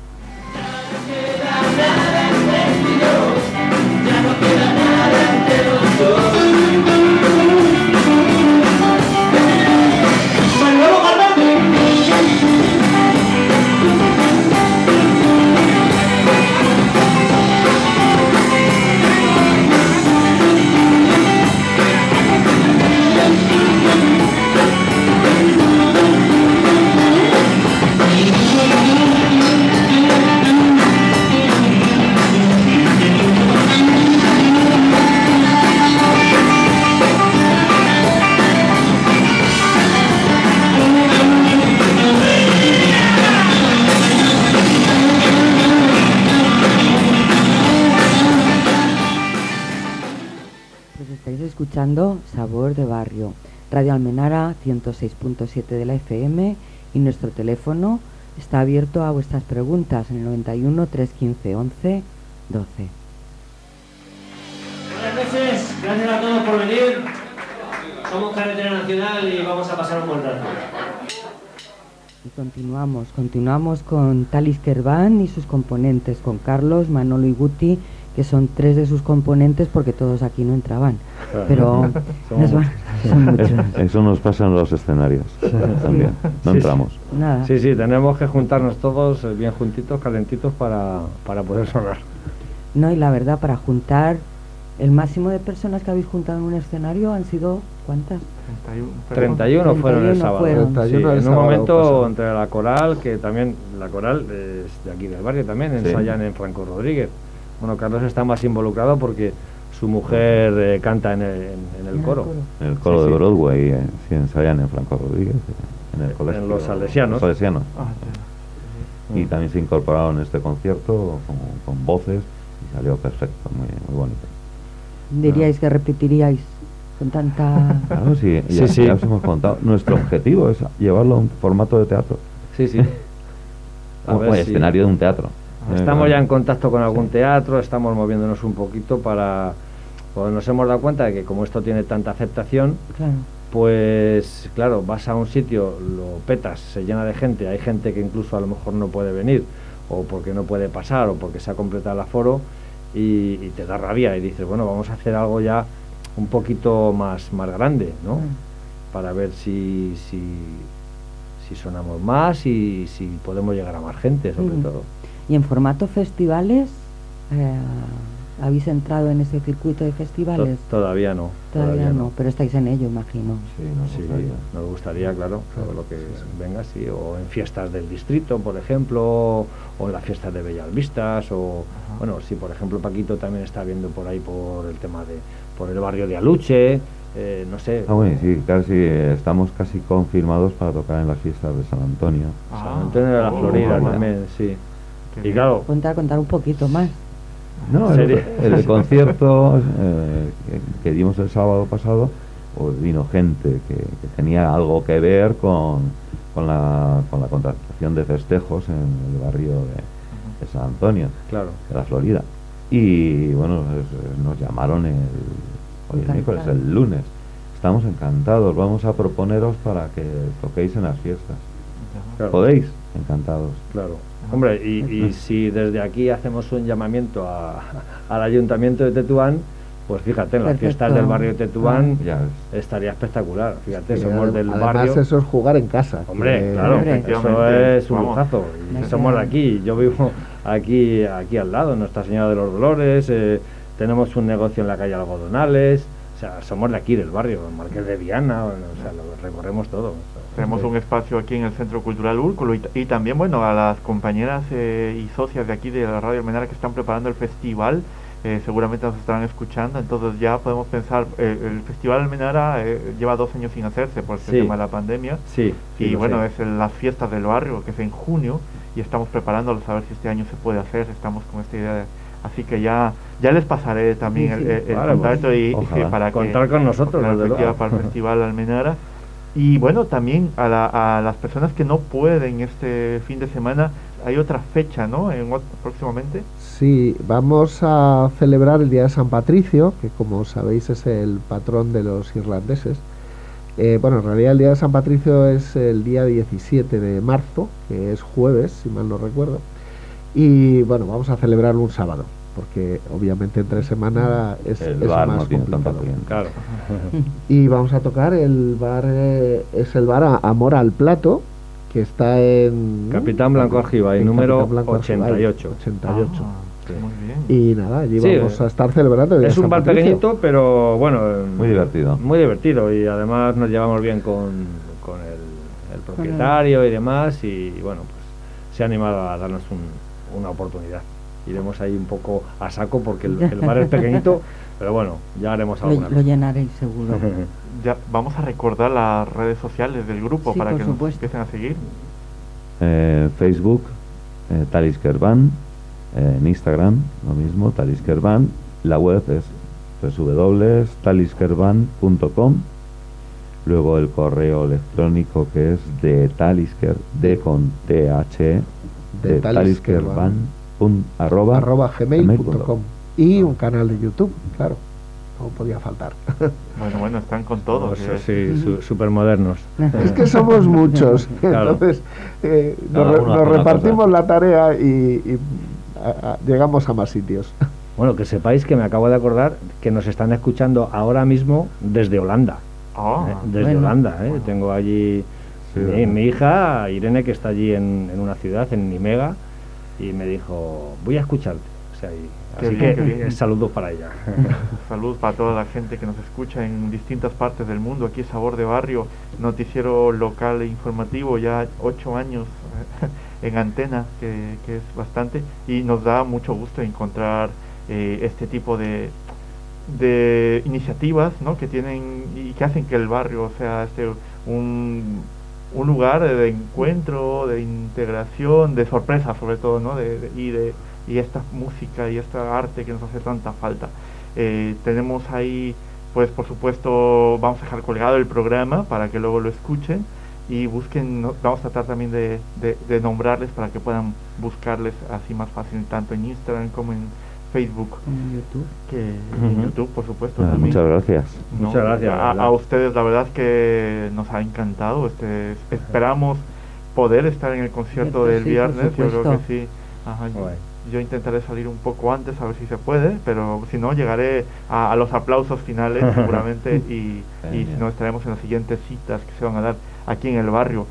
Escuchando Sabor de Barrio, Radio Almenara 106.7 de la FM, y nuestro teléfono está abierto a vuestras preguntas en el 91 315 11 12. Buenas noches, gracias a todos por venir. Somos Carretera Nacional y vamos a pasar un buen rato. Y continuamos con Talisker Band y sus componentes, con Carlos, Manolo y Guti, que son 3 de sus componentes porque todos aquí no entraban. Pero son muchos. Eso nos pasa en los escenarios también, no entramos. Nada. Sí, tenemos que juntarnos todos bien juntitos, calentitos para poder sonar. No, y la verdad, para juntar el máximo de personas que habéis juntado en un escenario han sido, ¿cuántas? 31 fueron el sábado. fueron. 31 el en un sábado momento pasado. entre la coral, que también la coral es de aquí del barrio también, ensayan en Franco Rodríguez. Bueno, Carlos está más involucrado porque su mujer canta en el coro. En el coro de Broadway, sí, ensayan en Franco Rodríguez, en el colegio. En los Salesianos. Los Salesianos. Y también se incorporaron en este concierto con voces y salió perfecto, muy bonito. ¿Diríais que repetiríais con tanta...? Claro, sí, ya os hemos contado. Nuestro objetivo es llevarlo a un formato de teatro. Sí. O escenario de un teatro. Estamos ya en contacto con algún teatro, estamos moviéndonos un poquito pues nos hemos dado cuenta de que como esto tiene tanta aceptación, Claro. pues claro, vas a un sitio, lo petas, se llena de gente, hay gente que incluso a lo mejor no puede venir, o porque no puede pasar, o porque se ha completado el aforo, y te da rabia, y dices, bueno, vamos a hacer algo ya un poquito más grande, ¿no? Para ver si si sonamos más y si podemos llegar a más gente, sobre todo. Y en formato festivales, ¿habéis entrado en ese circuito de festivales? Todavía no. Todavía no, pero estáis en ello, imagino. Sí, nos gustaría, claro, todo lo que venga, sí, o en fiestas del distrito, por ejemplo, o en las fiestas de Bellalvistas, o, bueno, sí, por ejemplo, Paquito también está viendo por ahí por el tema por el barrio de Aluche, no sé. Bueno, sí, casi estamos casi confirmados para tocar en las fiestas de San Antonio. San Antonio de la Florida también, sí. Y claro, Contar un poquito más. No, el concierto que dimos el sábado pasado, pues vino gente que tenía algo que ver con la contratación de festejos en el barrio de San Antonio, claro, de la Florida. Y bueno, nos llamaron el miércoles, el lunes. Estamos encantados, vamos a proponeros para que toquéis en las fiestas. Claro. ¿Podéis? Encantados. Claro. Hombre, y si desde aquí hacemos un llamamiento al Ayuntamiento de Tetuán, pues fíjate, en las fiestas del barrio de Tetuán estaría espectacular. Fíjate, Sí, somos del además barrio. eso es jugar en casa. Hombre, claro, eso es un lujazo. Y somos de aquí, yo vivo aquí al lado, Nuestra Señora de los Dolores, tenemos un negocio en la calle Algodonales, o sea, somos de aquí, del barrio, Marqués de Viana, o sea, lo recorremos todo. Tenemos un espacio aquí en el Centro Cultural Úrculo y también, bueno, a las compañeras y socias de aquí de la Radio Almenara que están preparando el festival, seguramente nos estarán escuchando, entonces ya podemos pensar, el Festival Almenara lleva 2 años sin hacerse por el tema de la pandemia, y bueno, es las fiestas del barrio, que es en junio, y estamos preparándolos a ver si este año se puede hacer, estamos con esta idea así que ya les pasaré también el contacto y para contar con nosotros para el Festival Almenara. Y bueno, también a las personas que no pueden este fin de semana, hay otra fecha, ¿no? Próximamente. Sí, vamos a celebrar el Día de San Patricio, que como sabéis es el patrón de los irlandeses. Bueno, en realidad el Día de San Patricio es el día 17 de marzo, que es jueves, si mal no recuerdo. Y bueno, vamos a celebrarlo un sábado, porque obviamente entre semana es bar más no tiene complicado. tanta cliente. Claro. Y vamos a tocar el bar, es el bar Amor al Plato, que está en Capitán Blanco Argibay, número Capitán Blanco 88. 88. Muy bien. Y nada, allí vamos a estar celebrando el Día Es de un San bar Patricio. pequeñito, pero bueno, Muy divertido. Muy divertido, y además nos llevamos bien con el propietario y demás, y bueno, pues se ha animado a darnos una oportunidad. Iremos ahí un poco a saco porque el bar es pequeñito, pero bueno, ya haremos alguna Lo llenaréis seguro. Ya vamos a recordar las redes sociales del grupo para que nos empiecen a seguir. Facebook, Talisker Band, en Instagram lo mismo, Talisker Band. La web es www.taliskerband.com. Luego el correo electrónico que es de Talisker, de con TH, de taliskerband@gmail.com. Y un canal de YouTube, claro, no podía faltar. Bueno, están con todo. Sí, súper modernos. Es que somos muchos, Claro. entonces nos repartimos la tarea y llegamos a más sitios. Bueno, que sepáis que me acabo de acordar que nos están escuchando ahora mismo desde Holanda. Desde Holanda, Bueno. Tengo allí mi hija Irene, que está allí en una ciudad, en Nimega, y me dijo, voy a escucharte. O sea, así que saludos para ella. Saludos para toda la gente que nos escucha en distintas partes del mundo. Aquí Sabor de Barrio, noticiero local e informativo, ya 8 años en antena, que es bastante, y nos da mucho gusto encontrar este tipo de iniciativas, ¿no? Que tienen y que hacen que el barrio sea un lugar de encuentro, de integración, de sorpresa sobre todo, ¿no? Y esta música y esta arte que nos hace tanta falta. Tenemos ahí, pues por supuesto, vamos a dejar colgado el programa para que luego lo escuchen y busquen. Vamos a tratar también de nombrarles para que puedan buscarles así más fácil, tanto en Instagram como en Facebook, En YouTube. en YouTube, por supuesto. También. Muchas gracias. No, Muchas gracias. A ustedes, la verdad que nos ha encantado. Esperamos poder estar en el concierto del Sí, viernes. por Yo creo que supuesto. sí. Yo intentaré salir un poco antes a ver si se puede, pero si no, llegaré a los aplausos finales seguramente y si no, estaremos en las siguientes citas que se van a dar aquí en el barrio.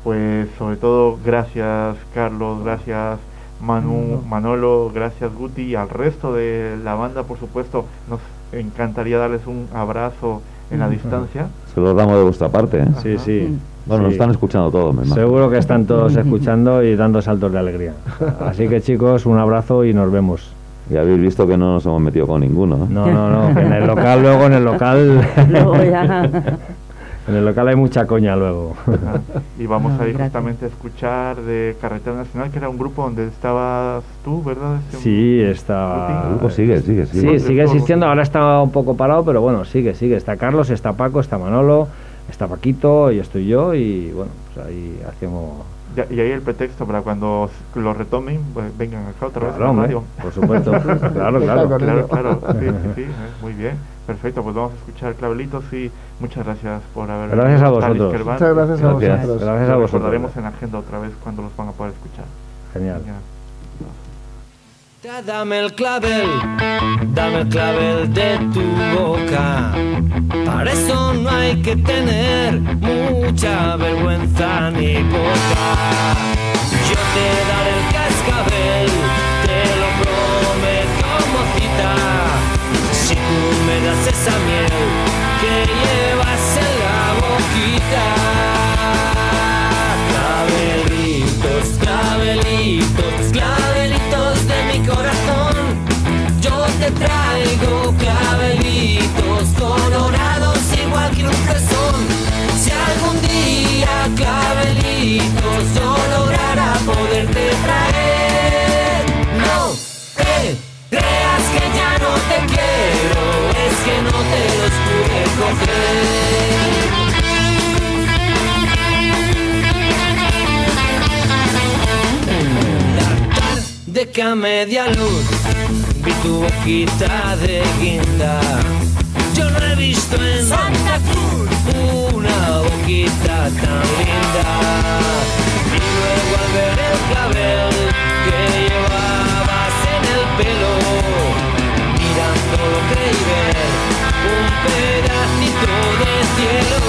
Pues sobre todo gracias Carlos, gracias Manu, Manolo, gracias Guti y al resto de la banda, por supuesto. Nos encantaría darles un abrazo en la distancia. Se los damos de vuestra parte, ¿eh? Sí, sí. Bueno, nos están escuchando todos, me imagino. Seguro que están todos escuchando y dando saltos de alegría. Así que chicos, un abrazo y nos vemos. Y habéis visto que no nos hemos metido con ninguno, ¿eh? No, que en el local luego, en el local... Luego ya. En el local hay mucha coña luego. Y vamos a ir gracias. justamente a escuchar de Carretera Nacional, que era un grupo donde estabas tú, ¿verdad? Sí, está... El grupo sigue. Sí, sigue existiendo, ahora está un poco parado, pero bueno, sigue. Está Carlos, está Paco, está Manolo, está Paquito y estoy yo y bueno, pues ahí hacemos... Y ahí el pretexto para cuando lo retomen, pues vengan acá otra vez a Claro, la hombre, radio. por supuesto. Claro. Claro, sí, muy bien, perfecto, pues vamos a escuchar Clavelitos y muchas gracias por haber venido. Gracias a vosotros. Muchas gracias a vosotros. Gracias a Lo vosotros. recordaremos en la agenda otra vez cuando los van a poder escuchar. Genial. Dame el clavel de tu boca. Para eso no hay que tener mucha vergüenza ni poca. Yo te daré el cascabel, te lo prometo, mocita. Si tú me das esa miel que llevas en la boquita. Clavelitos de mi corazón. Yo te traigo clavelitos colorados igual que un fresón. Si algún día clavelitos yo lograra poderte traer, no te creas que ya no te quiero, es que no te los pude coger. De que a media luz vi tu boquita de guinda. Yo no he visto en Santa Cruz una boquita tan linda. Y luego al ver el clavel que llevabas en el pelo, mirándolo creí ver un pedacito de cielo.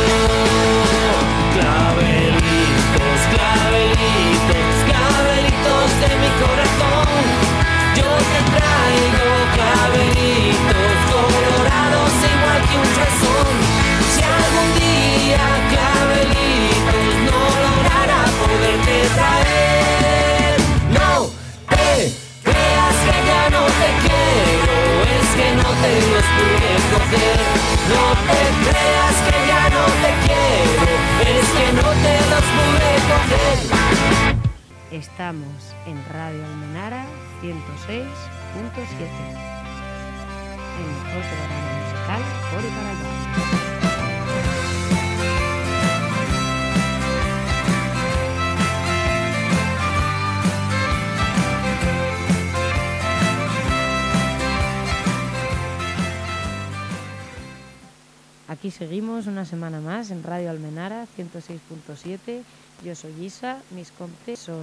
Clavelitos de mi corazón. Yo te traigo clavelitos colorados igual que un fresón. Si algún día clavelitos no lograra poderte traer, no te creas que ya no te quiero, es que no te los pude coger. No te creas que ya no te quiero, es que no te los pude coger. Estamos en Radio Almenara 106.7, el mejor programa musical por y para el barrio. Aquí seguimos una semana más en Radio Almenara 106.7. Yo soy Isa, mis compes son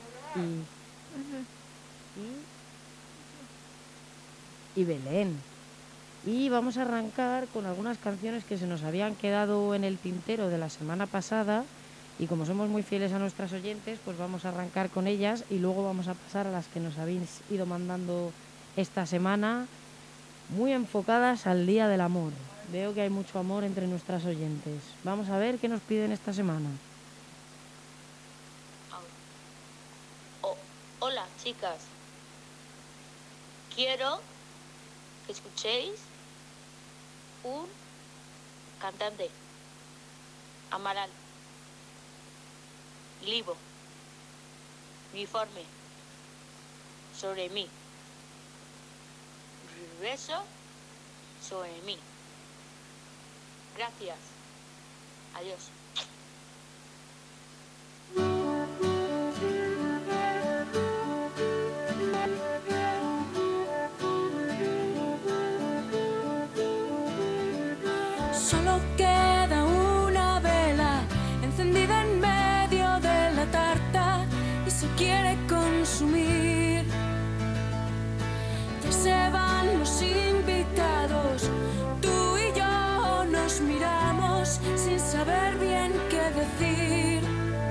y Belén. Y vamos a arrancar con algunas canciones que se nos habían quedado en el tintero de la semana pasada, y como somos muy fieles a nuestras oyentes, pues vamos a arrancar con ellas y luego vamos a pasar a las que nos habéis ido mandando esta semana, muy enfocadas al Día del Amor. Veo que hay mucho amor entre nuestras oyentes. Vamos a ver qué nos piden esta semana. Hola, chicas. Quiero que escuchéis un cantante. Amaral. Libo. Uniforme. Sobre mí. Regreso sobre mí. Gracias. Adiós. Solo queda una vela encendida en medio de la tarta y se quiere consumir. Ya se van los invitados, tú y yo nos miramos sin saber bien qué decir.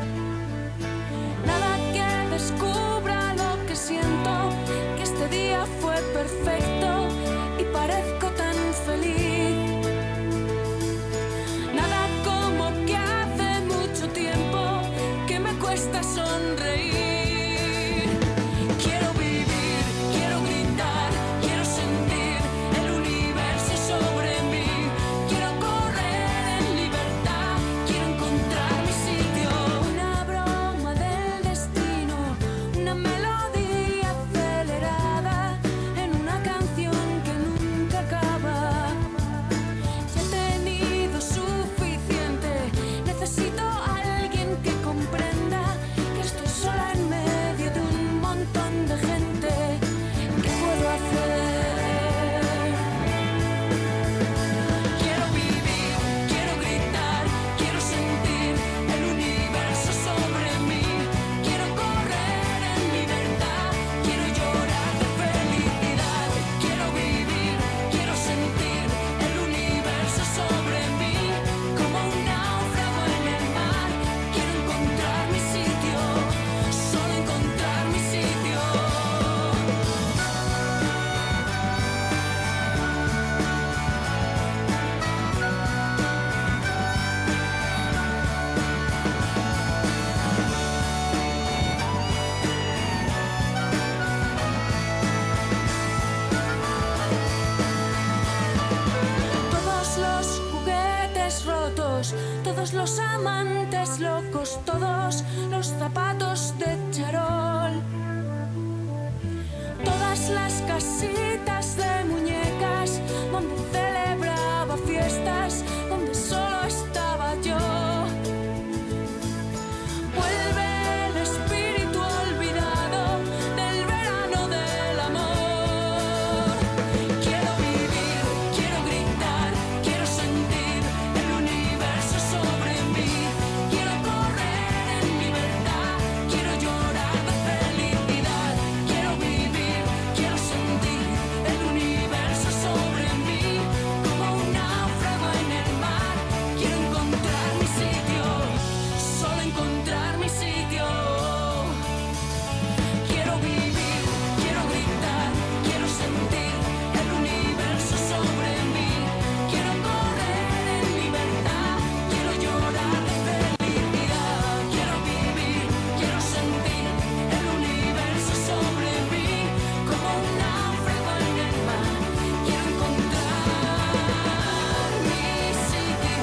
todos los amantes locos, todos los zapatos de charol, todas las casitas de muñecas donde celebraba fiestas, donde solo estaba yo. Vuelve el espíritu olvidado del verano del amor. Quiero vivir, quiero gritar, quiero sentir el universo sobre mí. Quiero correr en libertad, quiero llorar de felicidad. Quiero vivir, quiero sentir el universo sobre mí. Como un náufrago en el mar, quiero encontrar mi sitio, solo encontrar mi sitio. Quiero vivir, quiero gritar, quiero sentir el universo sobre mí. Quiero correr en libertad, quiero llorar de felicidad. Quiero vivir, quiero sentir el universo sobre mí. Como un náufrago en el mar, quiero encontrar mi sitio.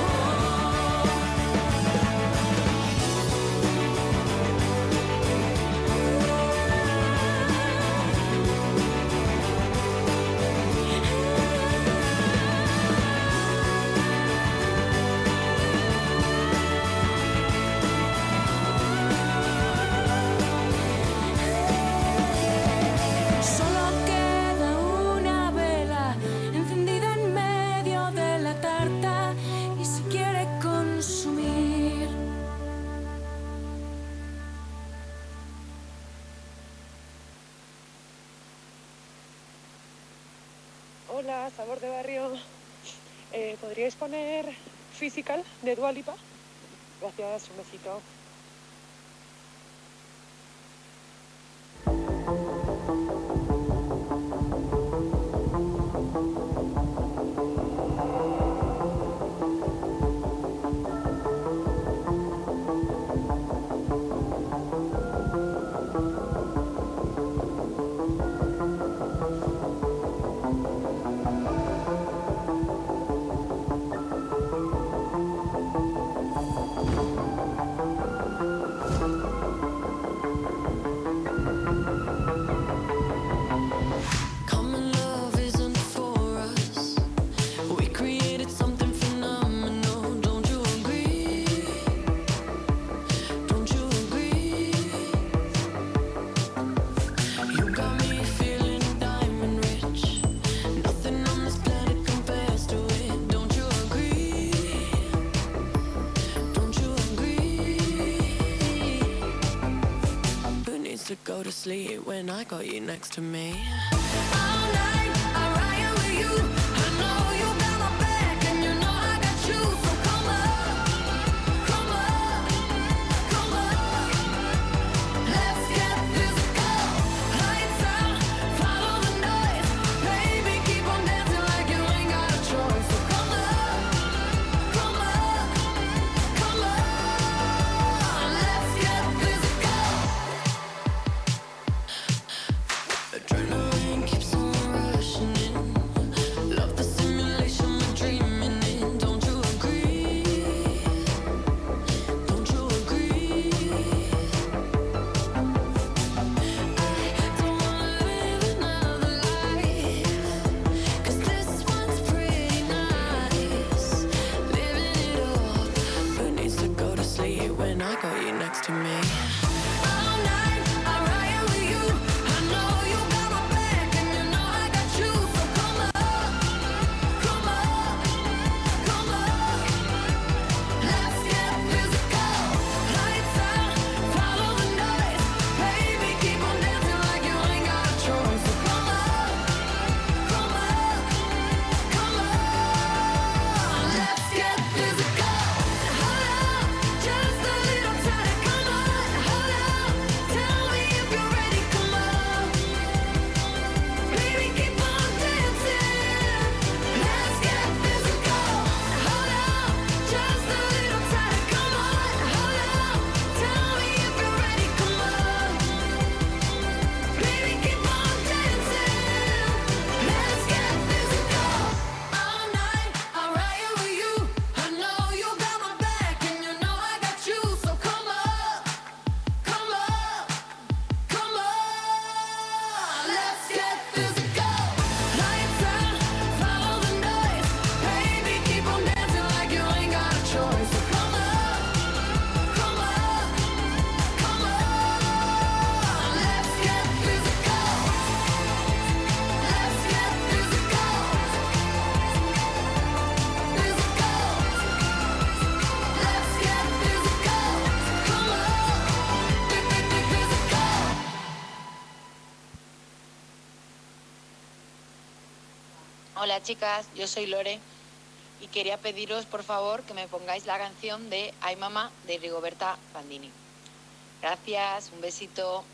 Solo queda una vela encendida en medio de la tarta y se quiere consumir. Hola, sabor de barrio. ¿Podríais poner Physical de Dua Lipa? Gracias, un besito. Common love isn't for us. We created something phenomenal. Don't you agree? Don't you agree? You got me feeling diamond rich. Nothing on this planet compares to it. Don't you agree? Don't you agree? Who needs to go to sleep when I got you next to me? All night, I ride with you. I know you got my back, and you know I got you. So come on, come on, come on. Let's get physical. Lights out, follow the noise. Baby, keep on dancing like you ain't got a choice. So come on, come on, come on. Let's get physical. Adrenaline keeps on chicas, yo soy Lore y quería pediros por favor que me pongáis la canción de Ay Mamá de Rigoberta Bandini. Gracias, un besito.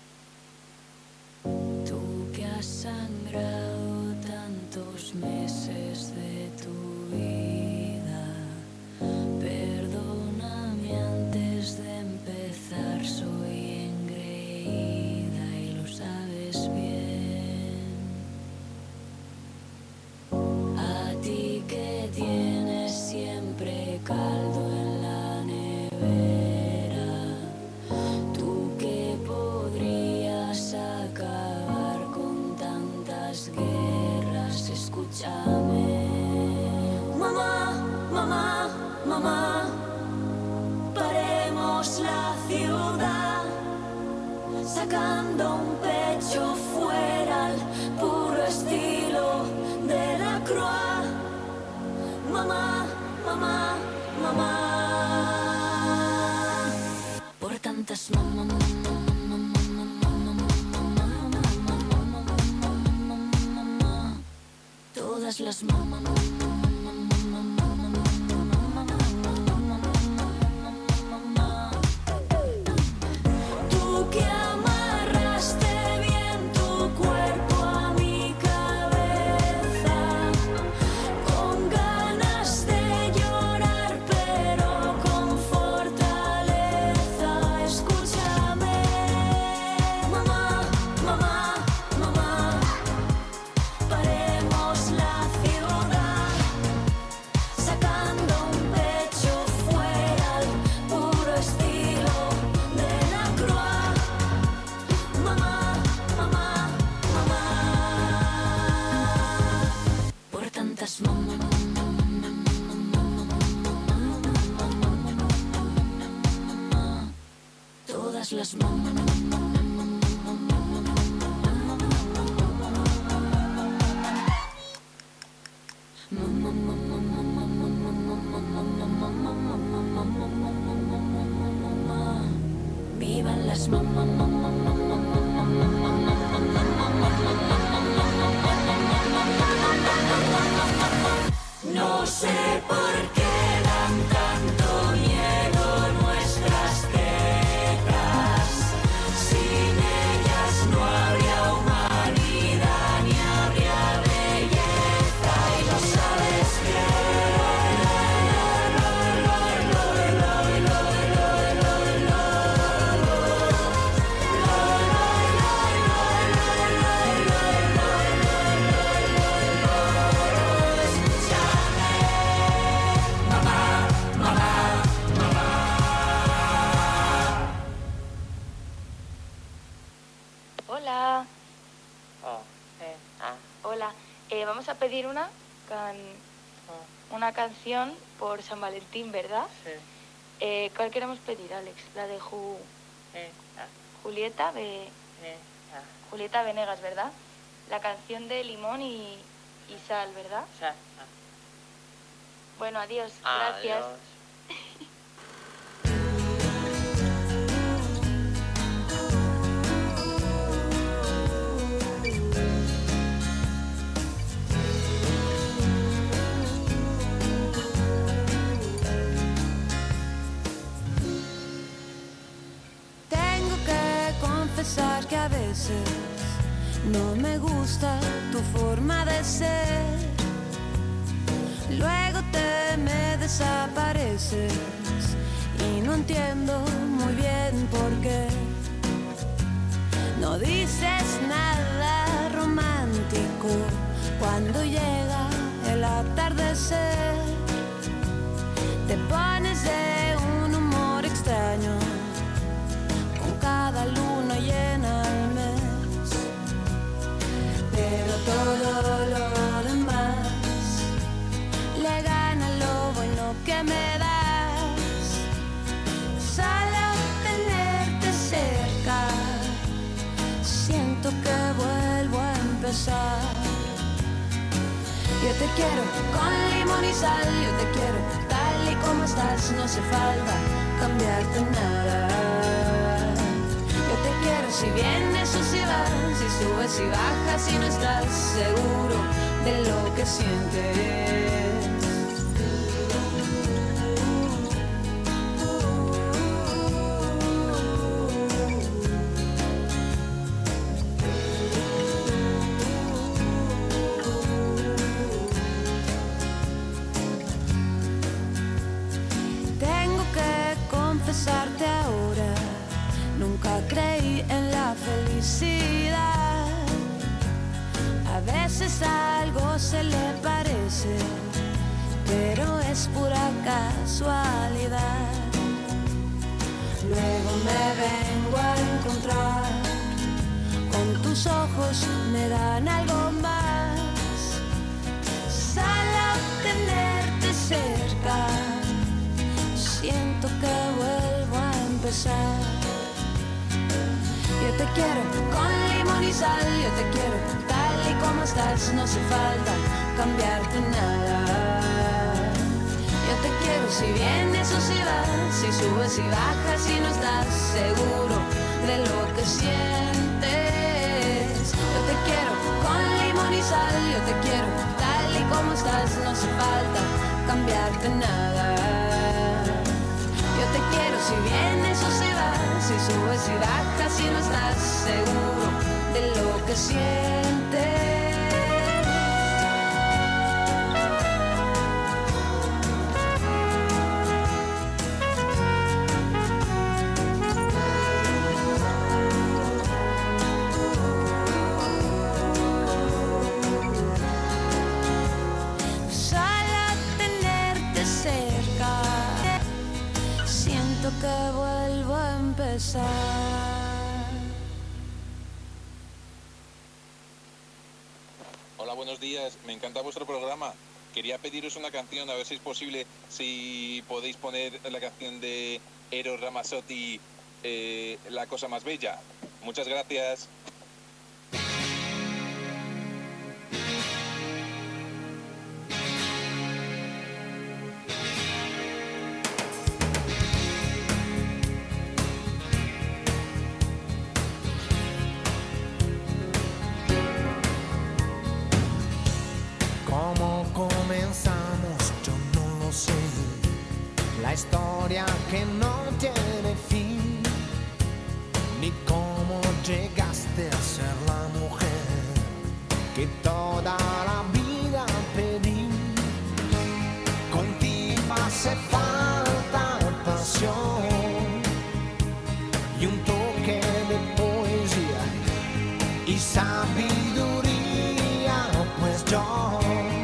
Tú que has sangrado tantos meses de tu vida, perdóname antes de empezar, soy engreída y lo sabes bien. A ti que tienes siempre caldo en la nevera, tú que podrías acabar con tantas guerras, escúchame. Mamá, mamá, mamá, paremos la ciudad, sacando un pecho fuera al puro estilo de la Croix. Mamá, mamá, mamá, por tantas mamá, todas las mamás. Tú que amarraste bien tu cuerpo a mi cabeza, con ganas de llorar pero con fortaleza, escúchame. Mamá, mamá, mamá, paremos la ciudad, sacando un pecho fuera al puro estilo de la Croix. Mamá, mamá, mamá, por tantas mamás. Todas las mamás. Vivan las mamás. No sé por qué dan tanto miedo nuestras teclas. Sin ellas no habría humanidad ni habría belleza, y lo sabes Hola. Hola. Vamos a pedir una canción por San Valentín, ¿verdad? Sí. ¿Cuál queremos pedir, Alex? La de Julieta Julieta Venegas, ¿verdad? La canción de Limón y Sal, ¿verdad? Sí. Bueno, adiós. Gracias. Tengo que confesar que a veces no me gusta tu forma de ser. Luego te me desapareces y no entiendo muy bien por qué. No dices nada romántico cuando llega el atardecer. Te pones de un humor extraño con cada luna llena al mes. Pero todo lo demás le gana lo bueno que me das. Solo tenerte cerca, siento que vuelvo a empezar. Yo te quiero con limón y sal, yo te quiero tal y como estás, no hace falta cambiarte nada. Yo te quiero si vienes o si vas, si subes y bajas, si no estás seguro de lo que sientes. Confesarte ahora, nunca creí en la felicidad. A veces algo se le parece, pero es pura casualidad. Luego me vengo a encontrar, con tus ojos me dan algo más. Sal a tenerte cerca, siento que vuelvo a empezar. Yo te quiero con limón y sal, yo te quiero tal y como estás, no hace falta cambiarte nada. Yo te quiero si vienes o si vas, si subes y bajas, si no estás seguro de lo que sientes. Yo te quiero con limón y sal, yo te quiero tal y como estás, no hace falta cambiarte nada. Yo te quiero si vienes o si vas, si subes y bajas, si no estás seguro de lo que sientes. Que vuelvo a empezar. Hola, buenos días. Me encanta vuestro programa. Quería pediros una canción, a ver si es posible, si podéis poner la canción de Eros Ramazzotti, La cosa más bella. Muchas gracias. La historia que no tiene fin, ni cómo llegaste a ser la mujer que toda la vida pedí. Contigo hace falta pasión y un toque de poesía y sabiduría, pues yo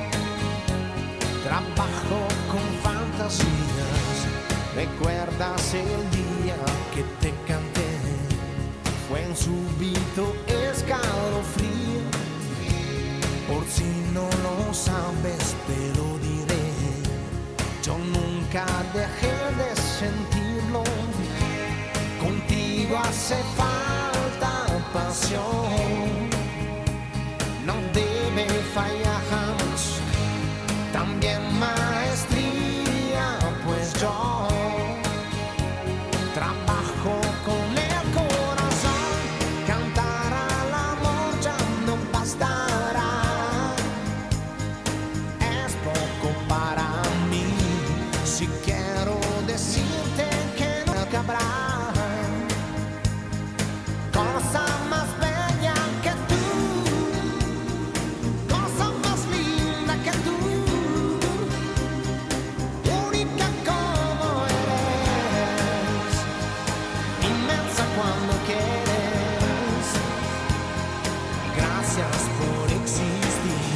trabajo con fantasías. ¿Recuerdas el día que te canté? Fue un súbito escalofrío. Por si no lo sabes te lo diré. Yo nunca dejé de sentirlo. Contigo hace falta pasión. No debe fallar jamás. También maestría, pues yo trabajo con el corazón. Cantar al amor ya no bastará. Es poco para mí. Si quiero decirte que no cabrá cosa más bella que tú, cosa más linda que tú. Cuando quieres, gracias por existir.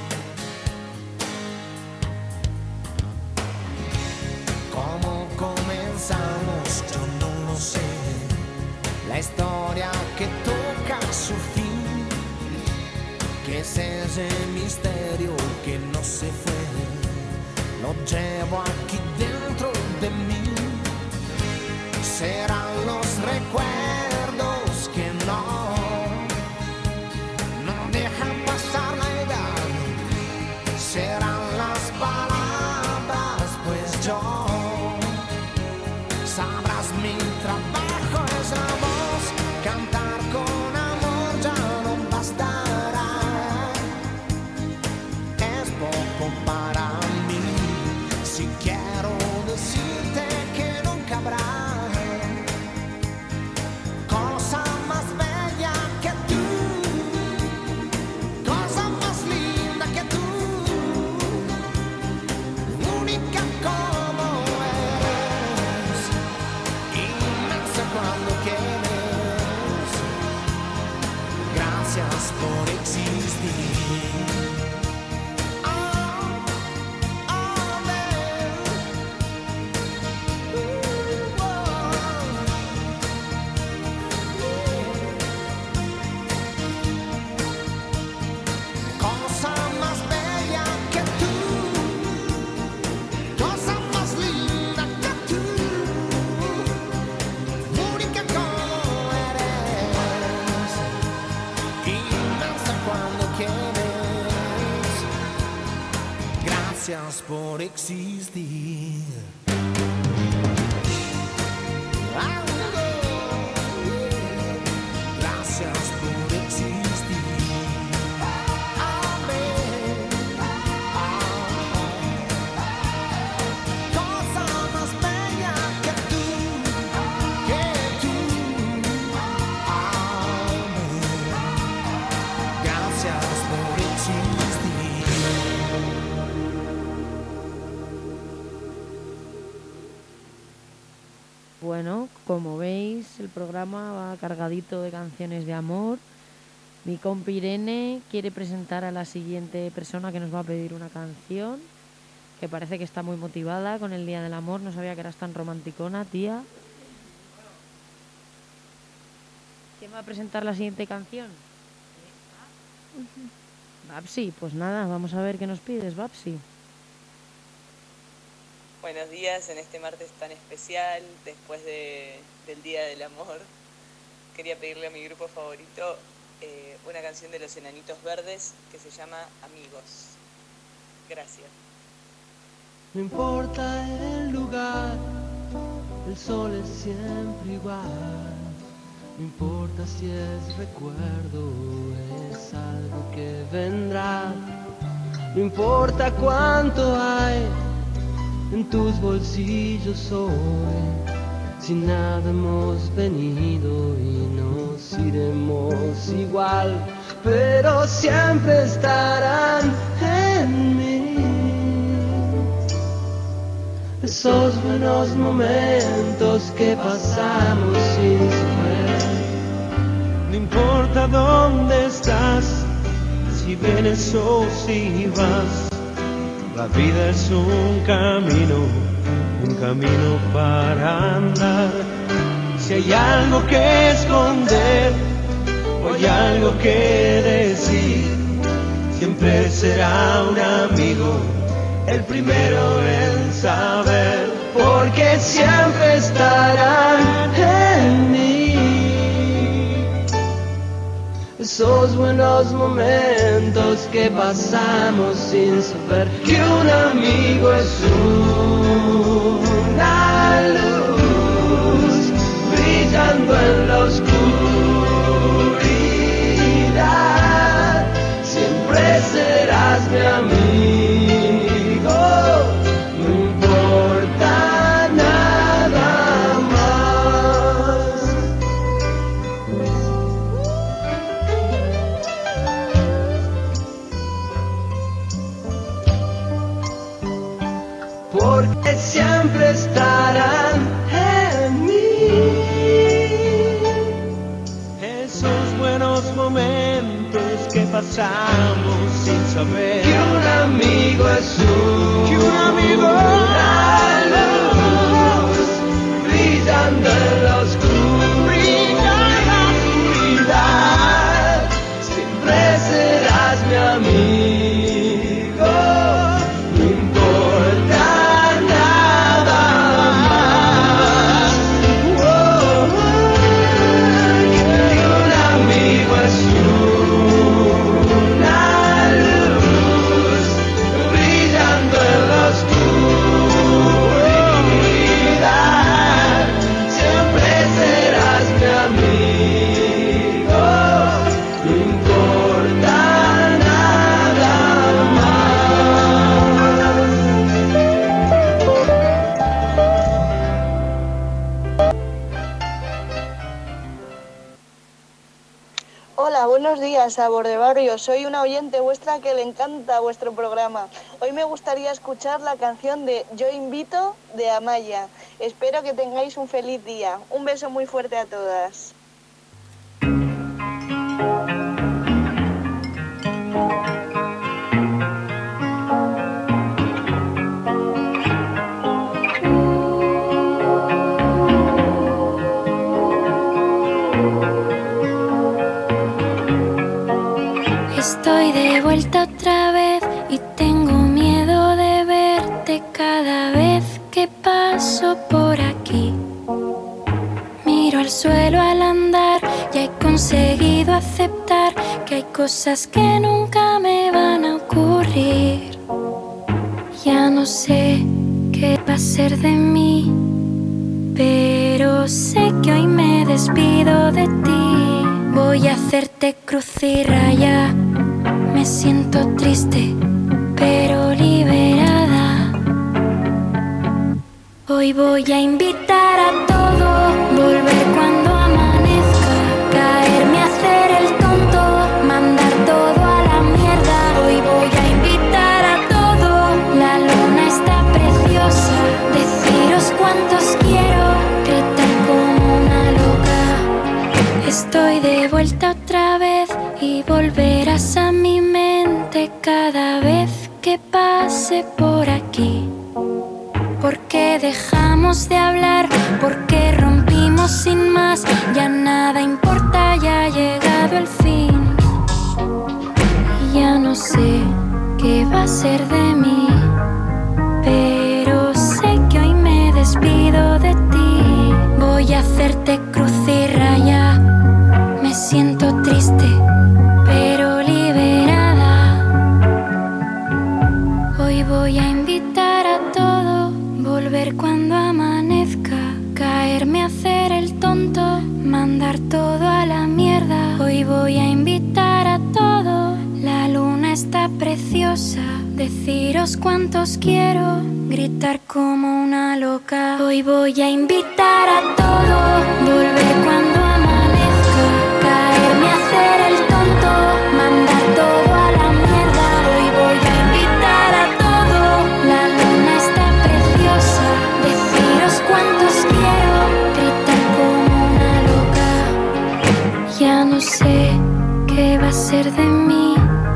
¿Cómo comenzamos? Yo no lo sé. La historia que toca su fin, que es ese misterio que no se fue, lo llevo aquí dentro de mí. Serán los recuerdos que no dejan pasar la edad. Serán las palabras, pues yo sabrás mi trabajo es la voz. Cantar con amor ya no bastará. por existir. Gracias por existir. Amén. Cosa más bella que tú. Amén. Gracias por existir. Bueno, como veis, el programa va cargadito de canciones de amor. Mi compi Irene quiere presentar a la siguiente persona que nos va a pedir una canción, que parece que está muy motivada con el Día del Amor. No sabía que eras tan romanticona, tía. ¿Quién va a presentar la siguiente canción? Babsi, pues nada, vamos a ver qué nos pides, Babsi. Buenos días en este martes tan especial, después del Día del Amor. Quería pedirle a mi grupo favorito una canción de Los Enanitos Verdes que se llama Amigos. Gracias. No importa el lugar, el sol es siempre igual. No importa si es recuerdo, es algo que vendrá. No importa cuánto hay en tus bolsillos hoy, si nada hemos venido y nos iremos igual, pero siempre estarán en mí esos buenos momentos que pasamos sin saber. No importa dónde estás, si vienes o si vas, la vida es un camino para andar. Si hay algo que esconder o hay algo que decir, siempre será un amigo el primero en saber, porque siempre estarán en mí esos buenos momentos que pasamos sin saber que un amigo es una luz brillando en la oscuridad. Siempre serás mi amigo, no importa nada más. Porque siempre estarán en mí esos buenos momentos que pasamos sin saber que un amigo es una luz brillando en la oscuridad. Siempre serás mi amigo, no importa nada más. Que un amigo es una luz brillando en la oscuridad. Siempre serás mi amigo, no importa nada más. Hola, buenos días, Sabor de Barrio. Soy una oyente vuestra que le encanta vuestro programa. Hoy me gustaría escuchar la canción de Yo Invito de Amaya. Espero que tengáis un feliz día. Un beso muy fuerte a todas. Estoy de vuelta otra vez y tengo miedo de verte cada vez que paso por aquí. Miro al suelo al andar y he conseguido aceptar que hay cosas que nunca me van a ocurrir. Ya no no sé qué va a ser de mí, pero sé que hoy me despido de ti. Voy a hacerte cruz y raya. Me siento triste, pero liberada. Hoy voy a invitar a todo, volver cuando amanezca, caerme a hacer el tonto, mandar todo a la mierda. Hoy voy a invitar a todo, la luna está preciosa, deciros cuántos quiero, gritar como una loca. Estoy de vuelta otra vez y volverás a mi mente cada vez que pase por aquí. Porque dejamos de hablar, porque rompimos sin más, ya nada importa, ya ha llegado el fin. Y ya no sé qué va a ser de mí, pero sé que hoy me despido de ti. Voy a hacerte cruz y raya. Me siento triste, pero liberada. Hoy voy a invitar a todo, volver cuando amanezca, caerme a hacer el tonto, mandar todo a la mierda. Hoy voy a invitar a todo, la luna está preciosa, deciros cuántos quiero, gritar como una loca. Hoy voy a invitar a todo, volver cuando amanezca, caerme a hacer el tonto, mandar todo a la mierda. Hoy voy a invitar a todo, la luna está preciosa, deciros cuántos quiero, gritar como una loca. Ya no sé qué va a ser de mí,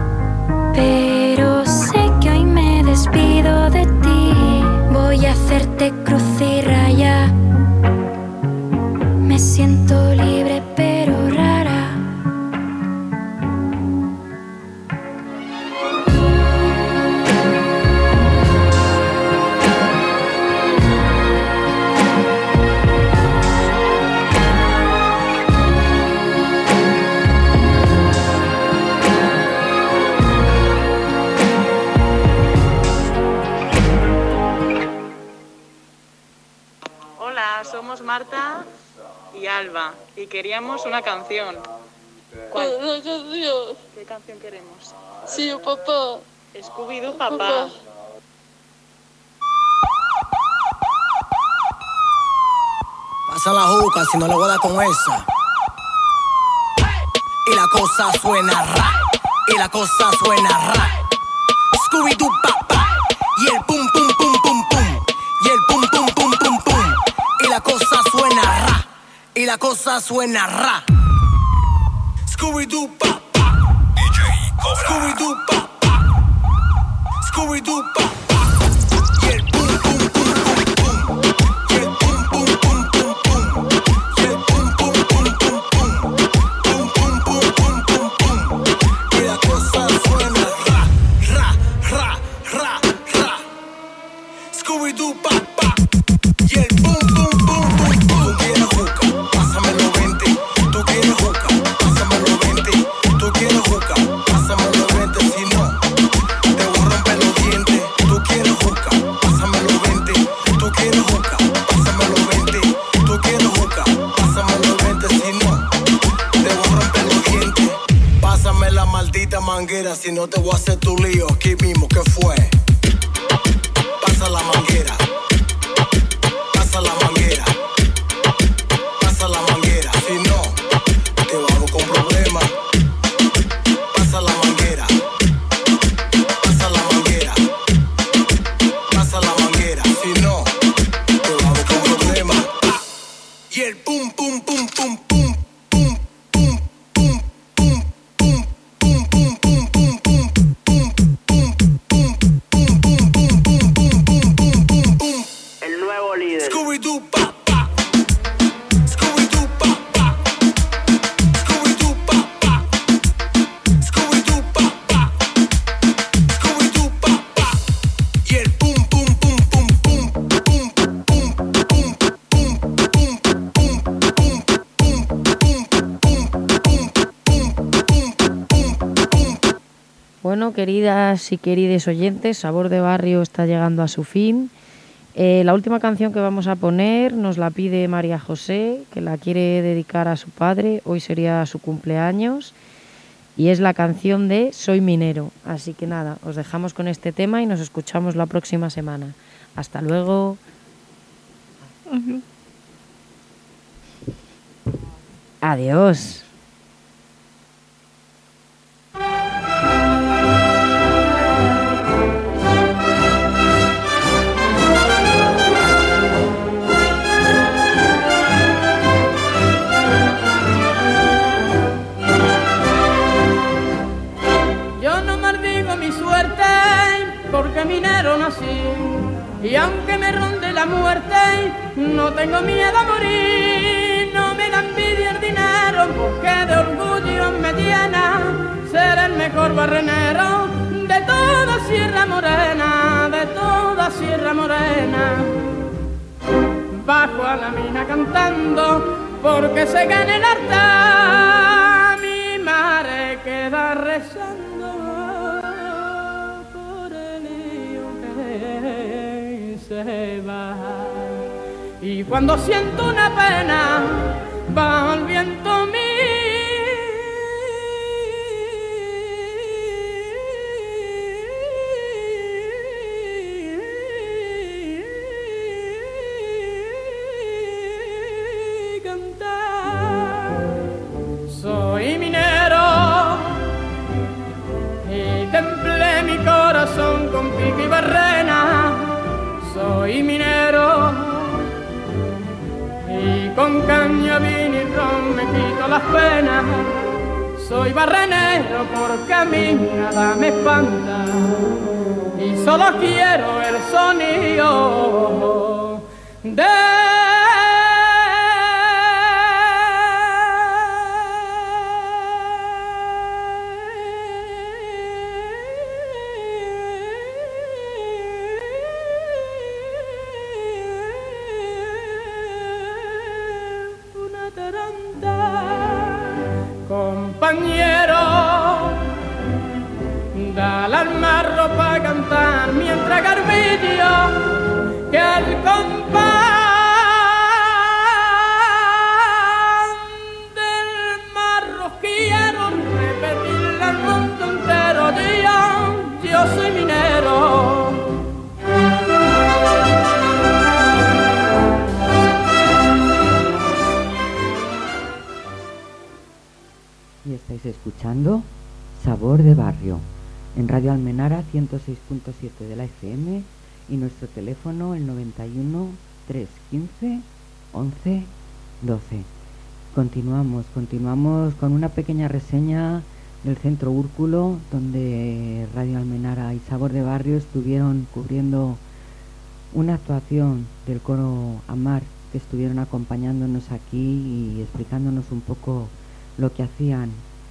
pero sé que hoy me despido de ti. Voy a hacerte cruz y raya. Me siento libre pero rara. Hola, somos Marta y Alba y queríamos una canción. ¿Cuál? Una canción. ¿Qué canción queremos? Sí, papá. Scooby-Doo, papá. Pasa la juca si no le voy a dar con esa. Y la cosa suena ra. Y la cosa suena ra. Scooby-Doo, papá. Y el pum, pum, pum, pum, pum. Y el pum, pum, pum, pum, pum. Y la cosa suena ra. Y la cosa suena ra. Scooby-Doo, papá. Scooby-Doo, papá. Scooby-Doo, papá. Y el pum, pum, pum, pum, pum. Y el pum, pum, pum, pum, pum. Y el pum, pum, pum, pum, pum. Pum, pum, pum, pum, pum, pum. Y la cosa suena ra, ra, ra, ra, ra. Scooby-Doo, papá. Y el pum, pum, pum, pum, pum. Tú quieres juca, pásamelo 20. Tú quieres juca, pásamelo 20. Tú quieres juca, pásamelo 20. Si no, te voy a romper los dientes. Tú quieres juca, pásamelo 20. Tú quieres juca, pásamelo 20. Tú quieres juca, pásamelo 20. Si no, te voy a romper los dientes. Pásame la maldita manguera, si no te voy a hacer tu lío aquí mismo. ¿Qué fue? Pasa la manguera. Pasa la manguera. Pasa la manguera. Si no, te vamos con problemas. Pasa la manguera. Pasa la manguera. Pasa la manguera. Si no, te vamos con problemas. Y el pum, pum, pum, pum, pum. Pum, pum, pum, pum, pum, pum, pum, pum, pum, pum, pum. Bueno, queridas y queridos oyentes, Sabor de Barrio está llegando a su fin. La última canción que vamos a poner nos la pide María José, que la quiere dedicar a su padre. Hoy sería su cumpleaños. Y es la canción de Soy Minero. Así que nada, os dejamos con este tema y nos escuchamos la próxima semana. Hasta luego. Adiós. Porque minero nací, y aunque me ronde la muerte, no tengo miedo a morir. No me da envidia el dinero, porque de orgullo me llena ser el mejor barrenero de toda Sierra Morena, de toda Sierra Morena. Bajo a la mina cantando, porque se gane el harta, mi madre queda rezando. Se va. Y cuando siento una pena, va el viento mío. Cantar. Soy minero y templé mi corazón con pico y barrena. Soy minero y con caña, vino y ron me quito las penas. Soy barrenero porque a mí nada me espanta y solo quiero el sonido de compañero, dale al marro para cantar mientras Carmillo, que el compás del marro quiero repetirle al mundo entero. Yo soy minero. Y estáis escuchando Sabor de Barrio en Radio Almenara 106.7 de la FM y nuestro teléfono el 91 315 11 12. Continuamos con una pequeña reseña del Centro Úrculo, donde Radio Almenara y Sabor de Barrio estuvieron cubriendo una actuación del coro Amar, que estuvieron acompañándonos aquí y explicándonos un poco lo que hacían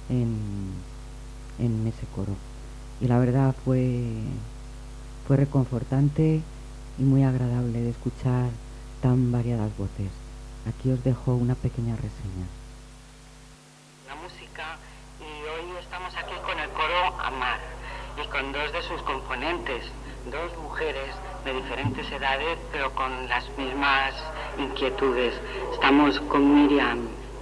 en ese coro. Y la verdad fue reconfortante y muy agradable de escuchar tan variadas voces. Aquí os dejo una pequeña reseña. La música, y hoy estamos aquí con el coro Amar y con dos de sus componentes, dos mujeres de diferentes edades pero con las mismas inquietudes. Estamos con Miriam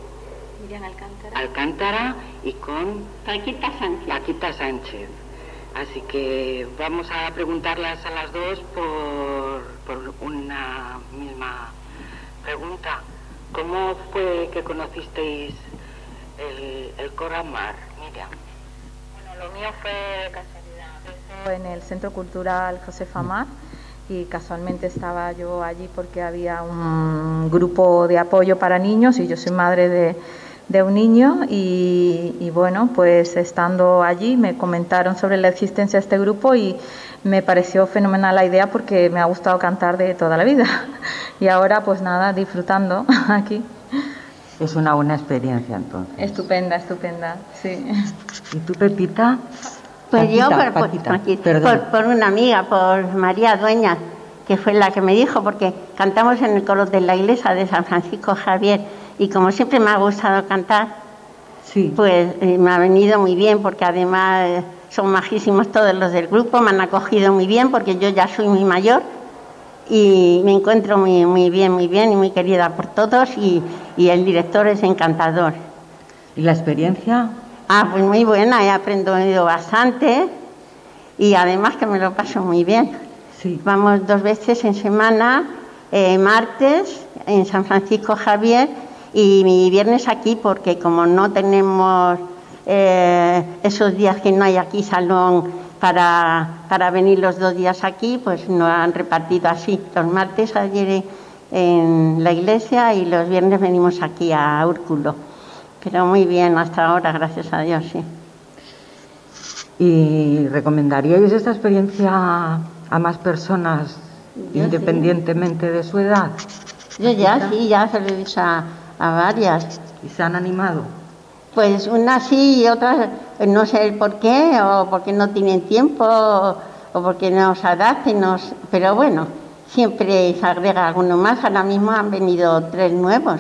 Alcántara y con Paquita Sánchez. Así que vamos a preguntarlas a las dos por una misma pregunta. ¿Cómo fue que conocisteis el coro Amar, Miriam? Bueno, lo mío fue de casualidad. En el Centro Cultural Josefa Amar, y casualmente estaba yo allí porque había un grupo de apoyo para niños y yo soy madre de un niño y bueno, pues estando allí me comentaron sobre la existencia de este grupo y me pareció fenomenal la idea porque me ha gustado cantar de toda la vida y ahora pues nada, disfrutando aquí. Es una buena experiencia entonces. Estupenda, sí. ¿Y tú, Pepita? Pues Paquita, yo por una amiga, por María Dueñas, que fue la que me dijo, porque cantamos en el coro de la iglesia de San Francisco Javier y como siempre me ha gustado cantar, sí, pues me ha venido muy bien porque además son majísimos todos los del grupo, me han acogido muy bien porque yo ya soy muy mayor y me encuentro muy bien y muy querida por todos y el director es encantador. ¿Y la experiencia? Pues muy buena, he aprendido bastante y además que me lo paso muy bien. Sí. Vamos 2 veces en semana, martes en San Francisco Javier y viernes aquí porque como no tenemos esos días que no hay aquí salón para venir los 2 días aquí, pues nos han repartido así. Los martes ayer en la iglesia y los viernes venimos aquí a Úrculo. Pero muy bien hasta ahora, gracias a Dios, sí. ¿Y recomendaríais esta experiencia a más personas, independientemente de su edad? Yo ya se lo he dicho a varias. ¿Y se han animado? Pues unas sí y otras no sé el por qué, o porque no tienen tiempo, o porque no se adapten, pero bueno, siempre se agrega alguno más. Ahora mismo han venido 3 nuevos.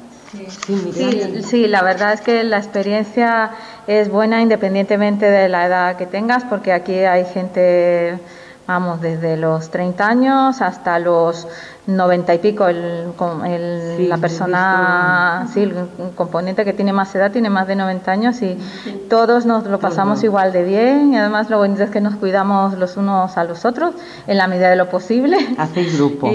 Sí, la verdad es que la experiencia es buena independientemente de la edad que tengas, porque aquí hay gente, vamos, desde los 30 años hasta los 90 y pico. La persona, el componente que tiene más edad tiene más de 90 años y todos nos lo pasamos igual de bien y además lo bonito es que nos cuidamos los unos a los otros en la medida de lo posible. ¿Hacéis grupo?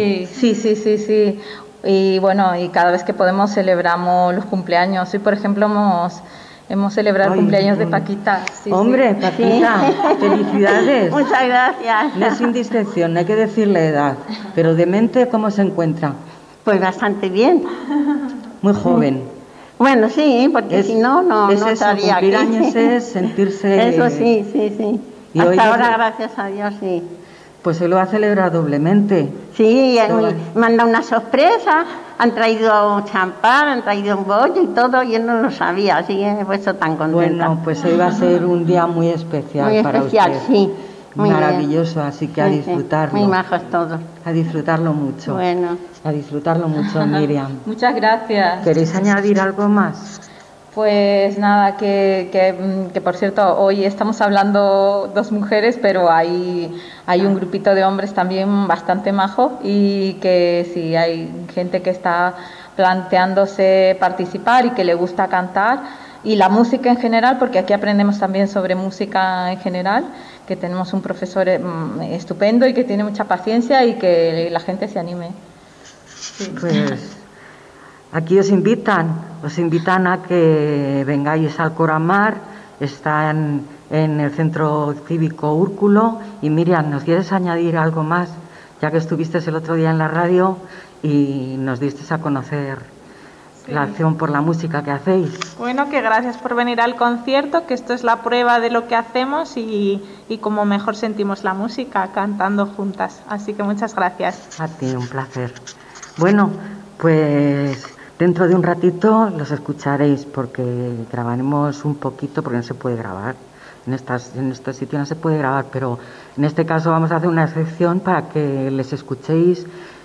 Sí. Y bueno, y cada vez que podemos celebramos los cumpleaños. Hoy, por ejemplo, hemos celebrado el cumpleaños de Paquita. Hombre, Paquita, felicidades. Muchas gracias. No es sin distinción, no hay que decirle edad, pero de mente, ¿cómo se encuentra? Pues bastante bien. Muy joven. Bueno, sí, porque si no estaría aquí. Cumplir años es sentirse... Eso sí. Y hasta hoy ahora, gracias a Dios, sí. Pues se lo va a celebrar doblemente. Sí, me han dado una sorpresa, han traído champán, han traído un bollo y todo, yo no lo sabía, así que me he puesto tan contenta. Bueno, pues hoy va a ser un día muy especial para usted. Muy especial, sí. Muy maravilloso, bien. así que a disfrutarlo. Muy majos todos. A disfrutarlo mucho. Bueno. A disfrutarlo mucho, Miriam. Muchas gracias. ¿Queréis añadir algo más? Pues nada, que por cierto, hoy estamos hablando 2 mujeres, pero hay un grupito de hombres también bastante majo y que sí, hay gente que está planteándose participar y que le gusta cantar y la música en general, porque aquí aprendemos también sobre música en general, que tenemos un profesor estupendo y que tiene mucha paciencia y que la gente se anime. Sí. Pues aquí os invitan a que vengáis al Coro Amar, están en el Centro Cívico Úrculo. Y Miriam, ¿nos quieres añadir algo más? Ya que estuviste el otro día en la radio y nos diste a conocer la acción por la música que hacéis. Bueno, que gracias por venir al concierto, que esto es la prueba de lo que hacemos y cómo mejor sentimos la música cantando juntas. Así que muchas gracias. A ti, un placer. Bueno, pues dentro de un ratito los escucharéis porque grabaremos un poquito, porque no se puede grabar. En este sitio no se puede grabar, pero en este caso vamos a hacer una excepción para que les escuchéis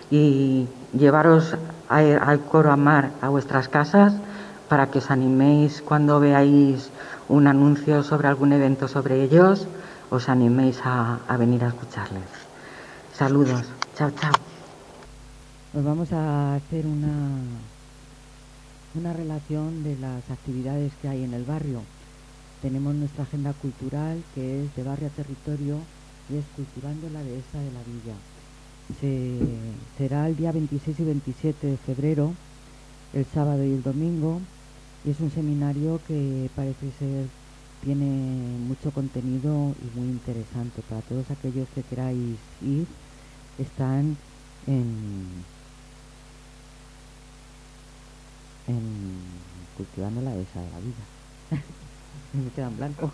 y llevaros al Coro Amar a vuestras casas para que os animéis cuando veáis un anuncio sobre algún evento sobre ellos, os animéis a venir a escucharles. Saludos. Chao, chao. Pues vamos a hacer una relación de las actividades que hay en el barrio. Tenemos nuestra agenda cultural, que es de barrio a territorio, y es Cultivando la Dehesa de la Villa. Será el día 26 y 27 de febrero, el sábado y el domingo, y es un seminario que parece ser tiene mucho contenido y muy interesante. Para todos aquellos que queráis ir, están en Cultivando la Dehesa de la Villa. Me queda en blanco.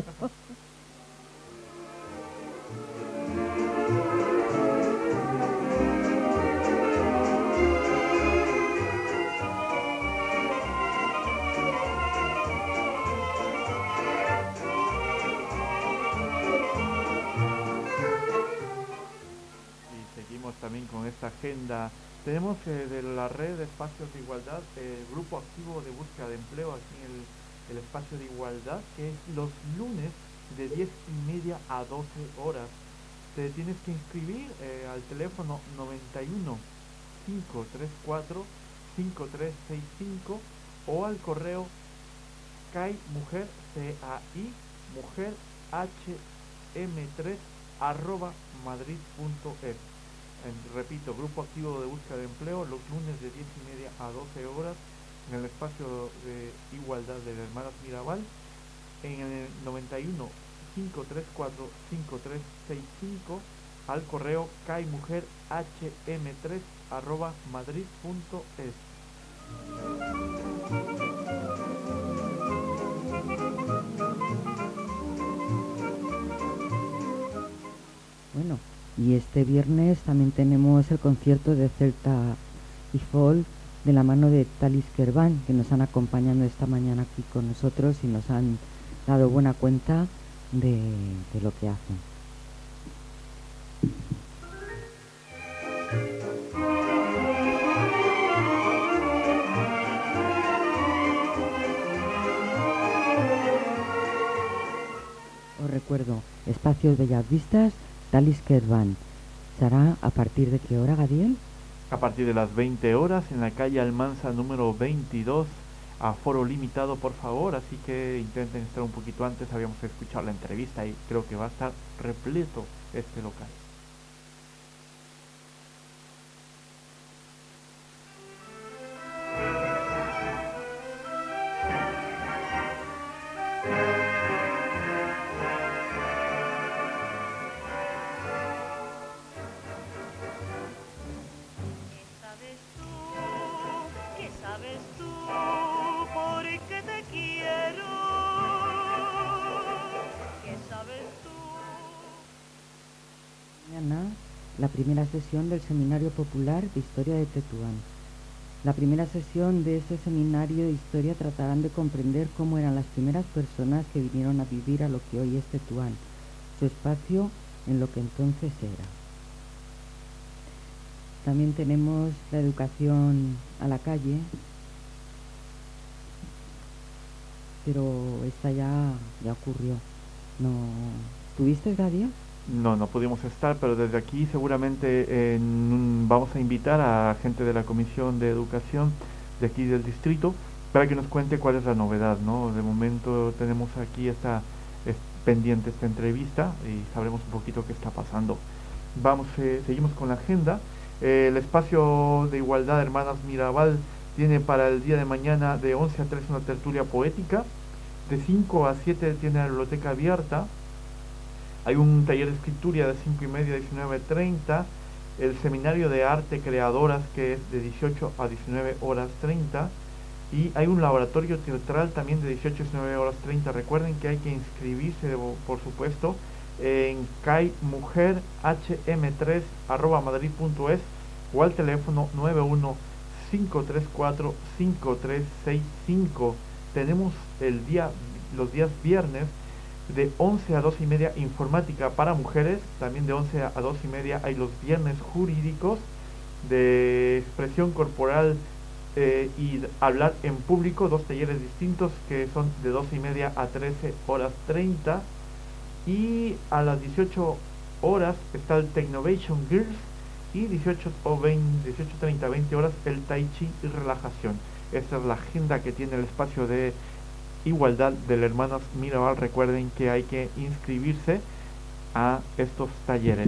También con esta agenda tenemos de la red de espacios de igualdad el grupo activo de búsqueda de empleo aquí en el espacio de igualdad, que es los lunes de 10:30 a 12 horas. Te tienes que inscribir al teléfono 91 534 5365 o al correo mujer mujer hm3 @madrid.es. Repito, grupo activo de búsqueda de empleo los lunes de 10:30 a 12 horas en el espacio de igualdad de las Hermanas Mirabal en el 91 534 5365 al correo mujer hm3 @madrid.es. Bueno, y este viernes también tenemos el concierto de Celta y Folk de la mano de Talis Kerván, que nos han acompañado esta mañana aquí con nosotros y nos han dado buena cuenta de lo que hacen. Os recuerdo, Espacios Bellas Vistas, Talis Kerván. ¿Será a partir de qué hora, Gadiel? A partir de las 20 horas en la calle Almanza número 22, aforo limitado por favor, así que intenten estar un poquito antes. Habíamos escuchado la entrevista y creo que va a estar repleto este local. La primera sesión del Seminario Popular de Historia de Tetuán. La primera sesión de ese seminario de historia tratarán de comprender cómo eran las primeras personas que vinieron a vivir a lo que hoy es Tetuán, su espacio en lo que entonces era. También tenemos la educación a la calle, pero esta ya ocurrió. ¿No tuviste, Gadia? No pudimos estar, pero desde aquí seguramente vamos a invitar a gente de la Comisión de Educación de aquí del distrito para que nos cuente cuál es la novedad, ¿no? De momento tenemos aquí pendiente esta entrevista y sabremos un poquito qué está pasando. Seguimos con la agenda. El espacio de igualdad Hermanas Mirabal tiene para el día de mañana de 11 a 3 una tertulia poética, de 5 a 7 tiene la biblioteca abierta. Hay un taller de escritura de 5:30 a 19:30, el seminario de arte creadoras que es de 18 a 19 horas 30 y hay un laboratorio teatral también de 18 a 19 horas 30. Recuerden que hay que inscribirse, por supuesto, en mujerhm3 @madrid.es o al teléfono 91 534 5365. Tenemos los días viernes de 11 a 12:30 informática para mujeres, también de 11 a 12:30 hay los viernes jurídicos de expresión corporal y hablar en público, dos talleres distintos que son de 12:30 a 13 horas 30 y a las 18 horas está el Technovation Girls y 18:30 a 20 horas el Tai Chi y relajación. Esta es la agenda que tiene el espacio de igualdad del Hermanas Mirabal. Recuerden que hay que inscribirse a estos talleres.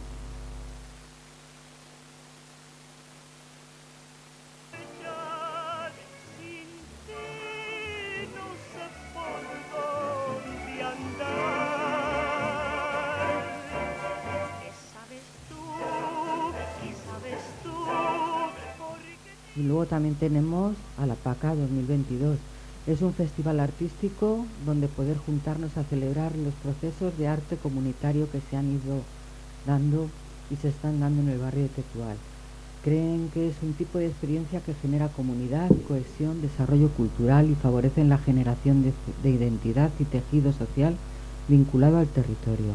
Y luego también tenemos a la PACA 2022. Es un festival artístico donde poder juntarnos a celebrar los procesos de arte comunitario que se han ido dando y se están dando en el barrio de Tetuán. Creen que es un tipo de experiencia que genera comunidad, cohesión, desarrollo cultural y favorece la generación de identidad y tejido social vinculado al territorio.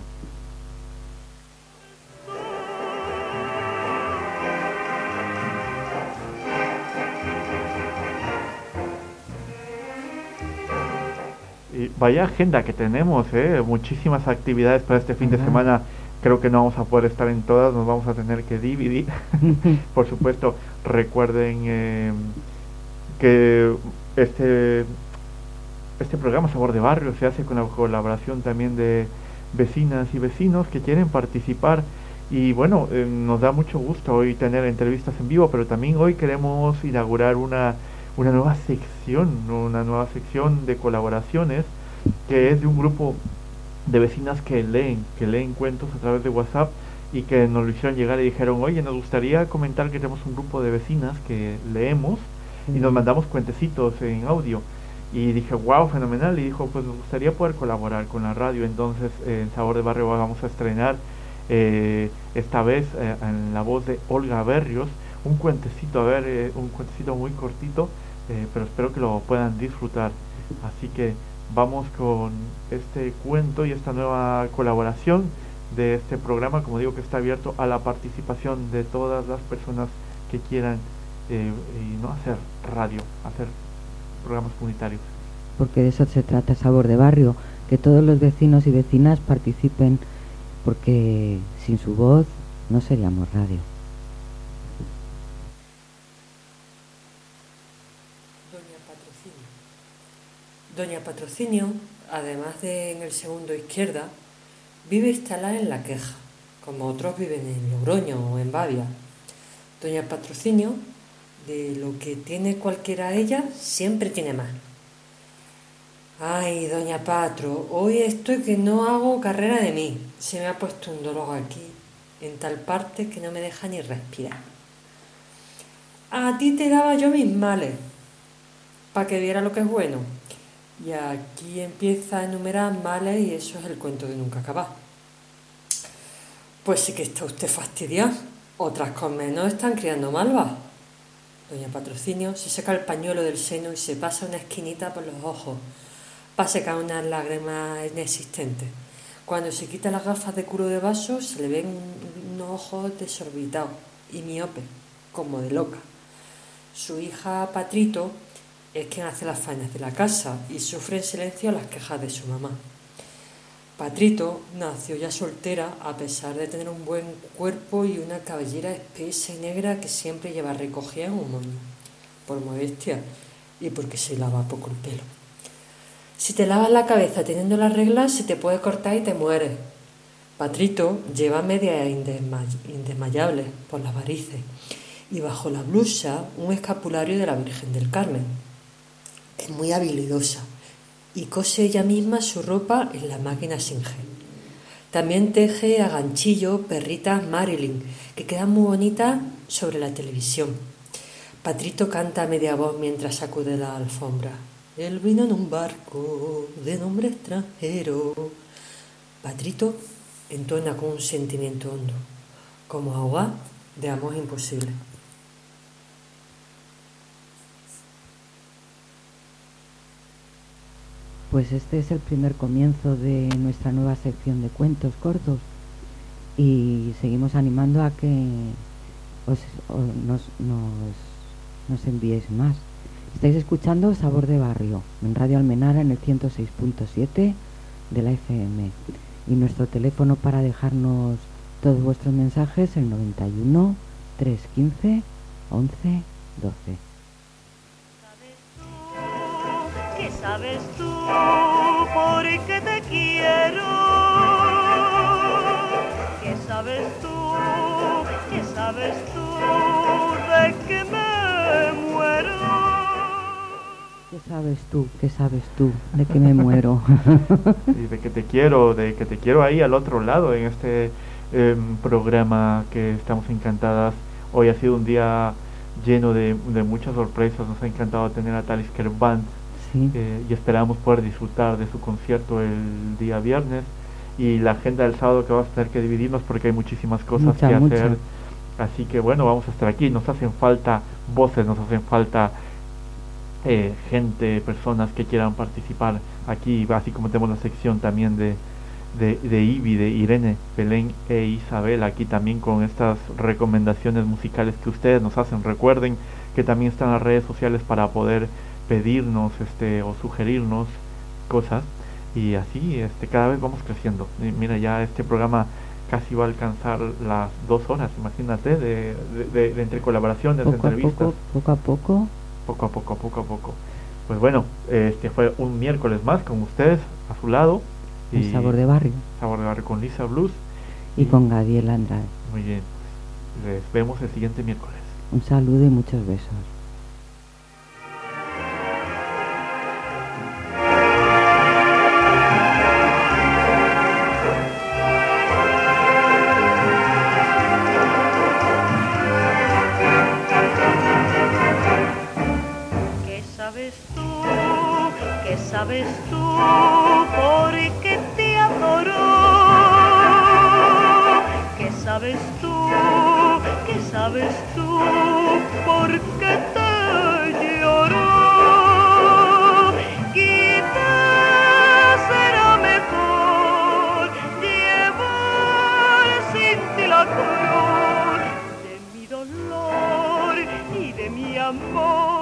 vaya agenda que tenemos, muchísimas actividades para este fin de semana. Creo que no vamos a poder estar en todas, nos vamos a tener que dividir. Por supuesto, recuerden que este programa Sabor de Barrio se hace con la colaboración también de vecinas y vecinos que quieren participar. Y bueno, nos da mucho gusto hoy tener entrevistas en vivo, pero también hoy queremos inaugurar una nueva sección de colaboraciones, que es de un grupo de vecinas que leen cuentos a través de WhatsApp, y que nos lo hicieron llegar y dijeron: oye, nos gustaría comentar que tenemos un grupo de vecinas que leemos y nos mandamos cuentecitos en audio. Y dije: wow, fenomenal. Y dijo: pues nos gustaría poder colaborar con la radio. Entonces en Sabor de Barrio vamos a estrenar esta vez en la voz de Olga Berrios un cuentecito, un cuentecito muy cortito, pero espero que lo puedan disfrutar. Así que vamos con este cuento y esta nueva colaboración de este programa, como digo, que está abierto a la participación de todas las personas que quieran hacer radio, hacer programas comunitarios. Porque de eso se trata Sabor de Barrio, que todos los vecinos y vecinas participen, porque sin su voz no seríamos radio. Doña Patrocinio, además de en el segundo izquierda, vive instalada en La Queja, como otros viven en Logroño o en Bavia. Doña Patrocinio, de lo que tiene cualquiera ella, siempre tiene más. Ay, doña Patro, hoy estoy que no hago carrera de mí. Se me ha puesto un dolor aquí, en tal parte que no me deja ni respirar. A ti te daba yo mis males, para que viera lo que es bueno. Y aquí empieza a enumerar males y eso es el cuento de nunca acabar. Pues sí que está usted fastidiada. Otras con menos están criando malvas. Doña Patrocinio se saca el pañuelo del seno y se pasa una esquinita por los ojos para secar unas lágrimas inexistentes. Cuando se quita las gafas de culo de vaso se le ven unos ojos desorbitados y miopes, como de loca. Su hija Patrito es quien hace las faenas de la casa y sufre en silencio las quejas de su mamá. Patrito nació ya soltera a pesar de tener un buen cuerpo y una cabellera espesa y negra que siempre lleva recogida en un moño, por modestia y porque se lava poco el pelo. Si te lavas la cabeza teniendo las reglas, se te puede cortar y te mueres. Patrito lleva medias indesmayables por las varices y bajo la blusa un escapulario de la Virgen del Carmen. Es muy habilidosa y cose ella misma su ropa en la máquina Singer. También teje a ganchillo perritas Marilyn, que quedan muy bonitas sobre la televisión. Patrito canta a media voz mientras sacude la alfombra. Él vino en un barco de nombre extranjero. Patrito entona con un sentimiento hondo, como agua de amor imposible. Pues este es el primer comienzo de nuestra nueva sección de cuentos cortos y seguimos animando a que nos enviéis más. Estáis escuchando Sabor de Barrio en Radio Almenara en el 106.7 de la FM y nuestro teléfono para dejarnos todos vuestros mensajes el 91 315 11 12. ¿Qué sabes tú? ¿Por qué te quiero? ¿Qué sabes tú? ¿Qué sabes tú? ¿De que me muero? ¿Qué sabes tú? ¿Qué sabes tú? ¿De que me muero? Y de que te quiero ahí al otro lado en este programa que estamos encantadas. Hoy ha sido un día lleno de muchas sorpresas. Nos ha encantado tener a Talisker Band. Sí. Y esperamos poder disfrutar de su concierto el día viernes y la agenda del sábado, que vamos a tener que dividirnos porque hay muchísimas cosas que hacer. Así que bueno, vamos a estar aquí. Nos hacen falta voces, nos hacen falta gente, personas que quieran participar aquí, así como tenemos la sección también de Ibi, de Irene, Belén e Isabel, aquí también con estas recomendaciones musicales que ustedes nos hacen. Recuerden que también están las redes sociales para poder pedirnos o sugerirnos cosas. y así cada vez vamos creciendo. Y mira, ya este programa casi va a alcanzar las 2 horas, imagínate, de entre colaboraciones, entrevistas. Poco a poco. Poco a poco. Pues bueno, fue un miércoles más con ustedes a su lado. El Sabor de Barrio. Sabor de Barrio con Lisa Blues. Y con Gadiel Andrade. Muy bien, les vemos el siguiente miércoles. Un saludo y muchos besos. ¿Sabes tú por qué te adoro? ¿Qué sabes tú? ¿Qué sabes tú por qué te lloro? Quizás será mejor llevar sin ti la cruz de mi dolor y de mi amor.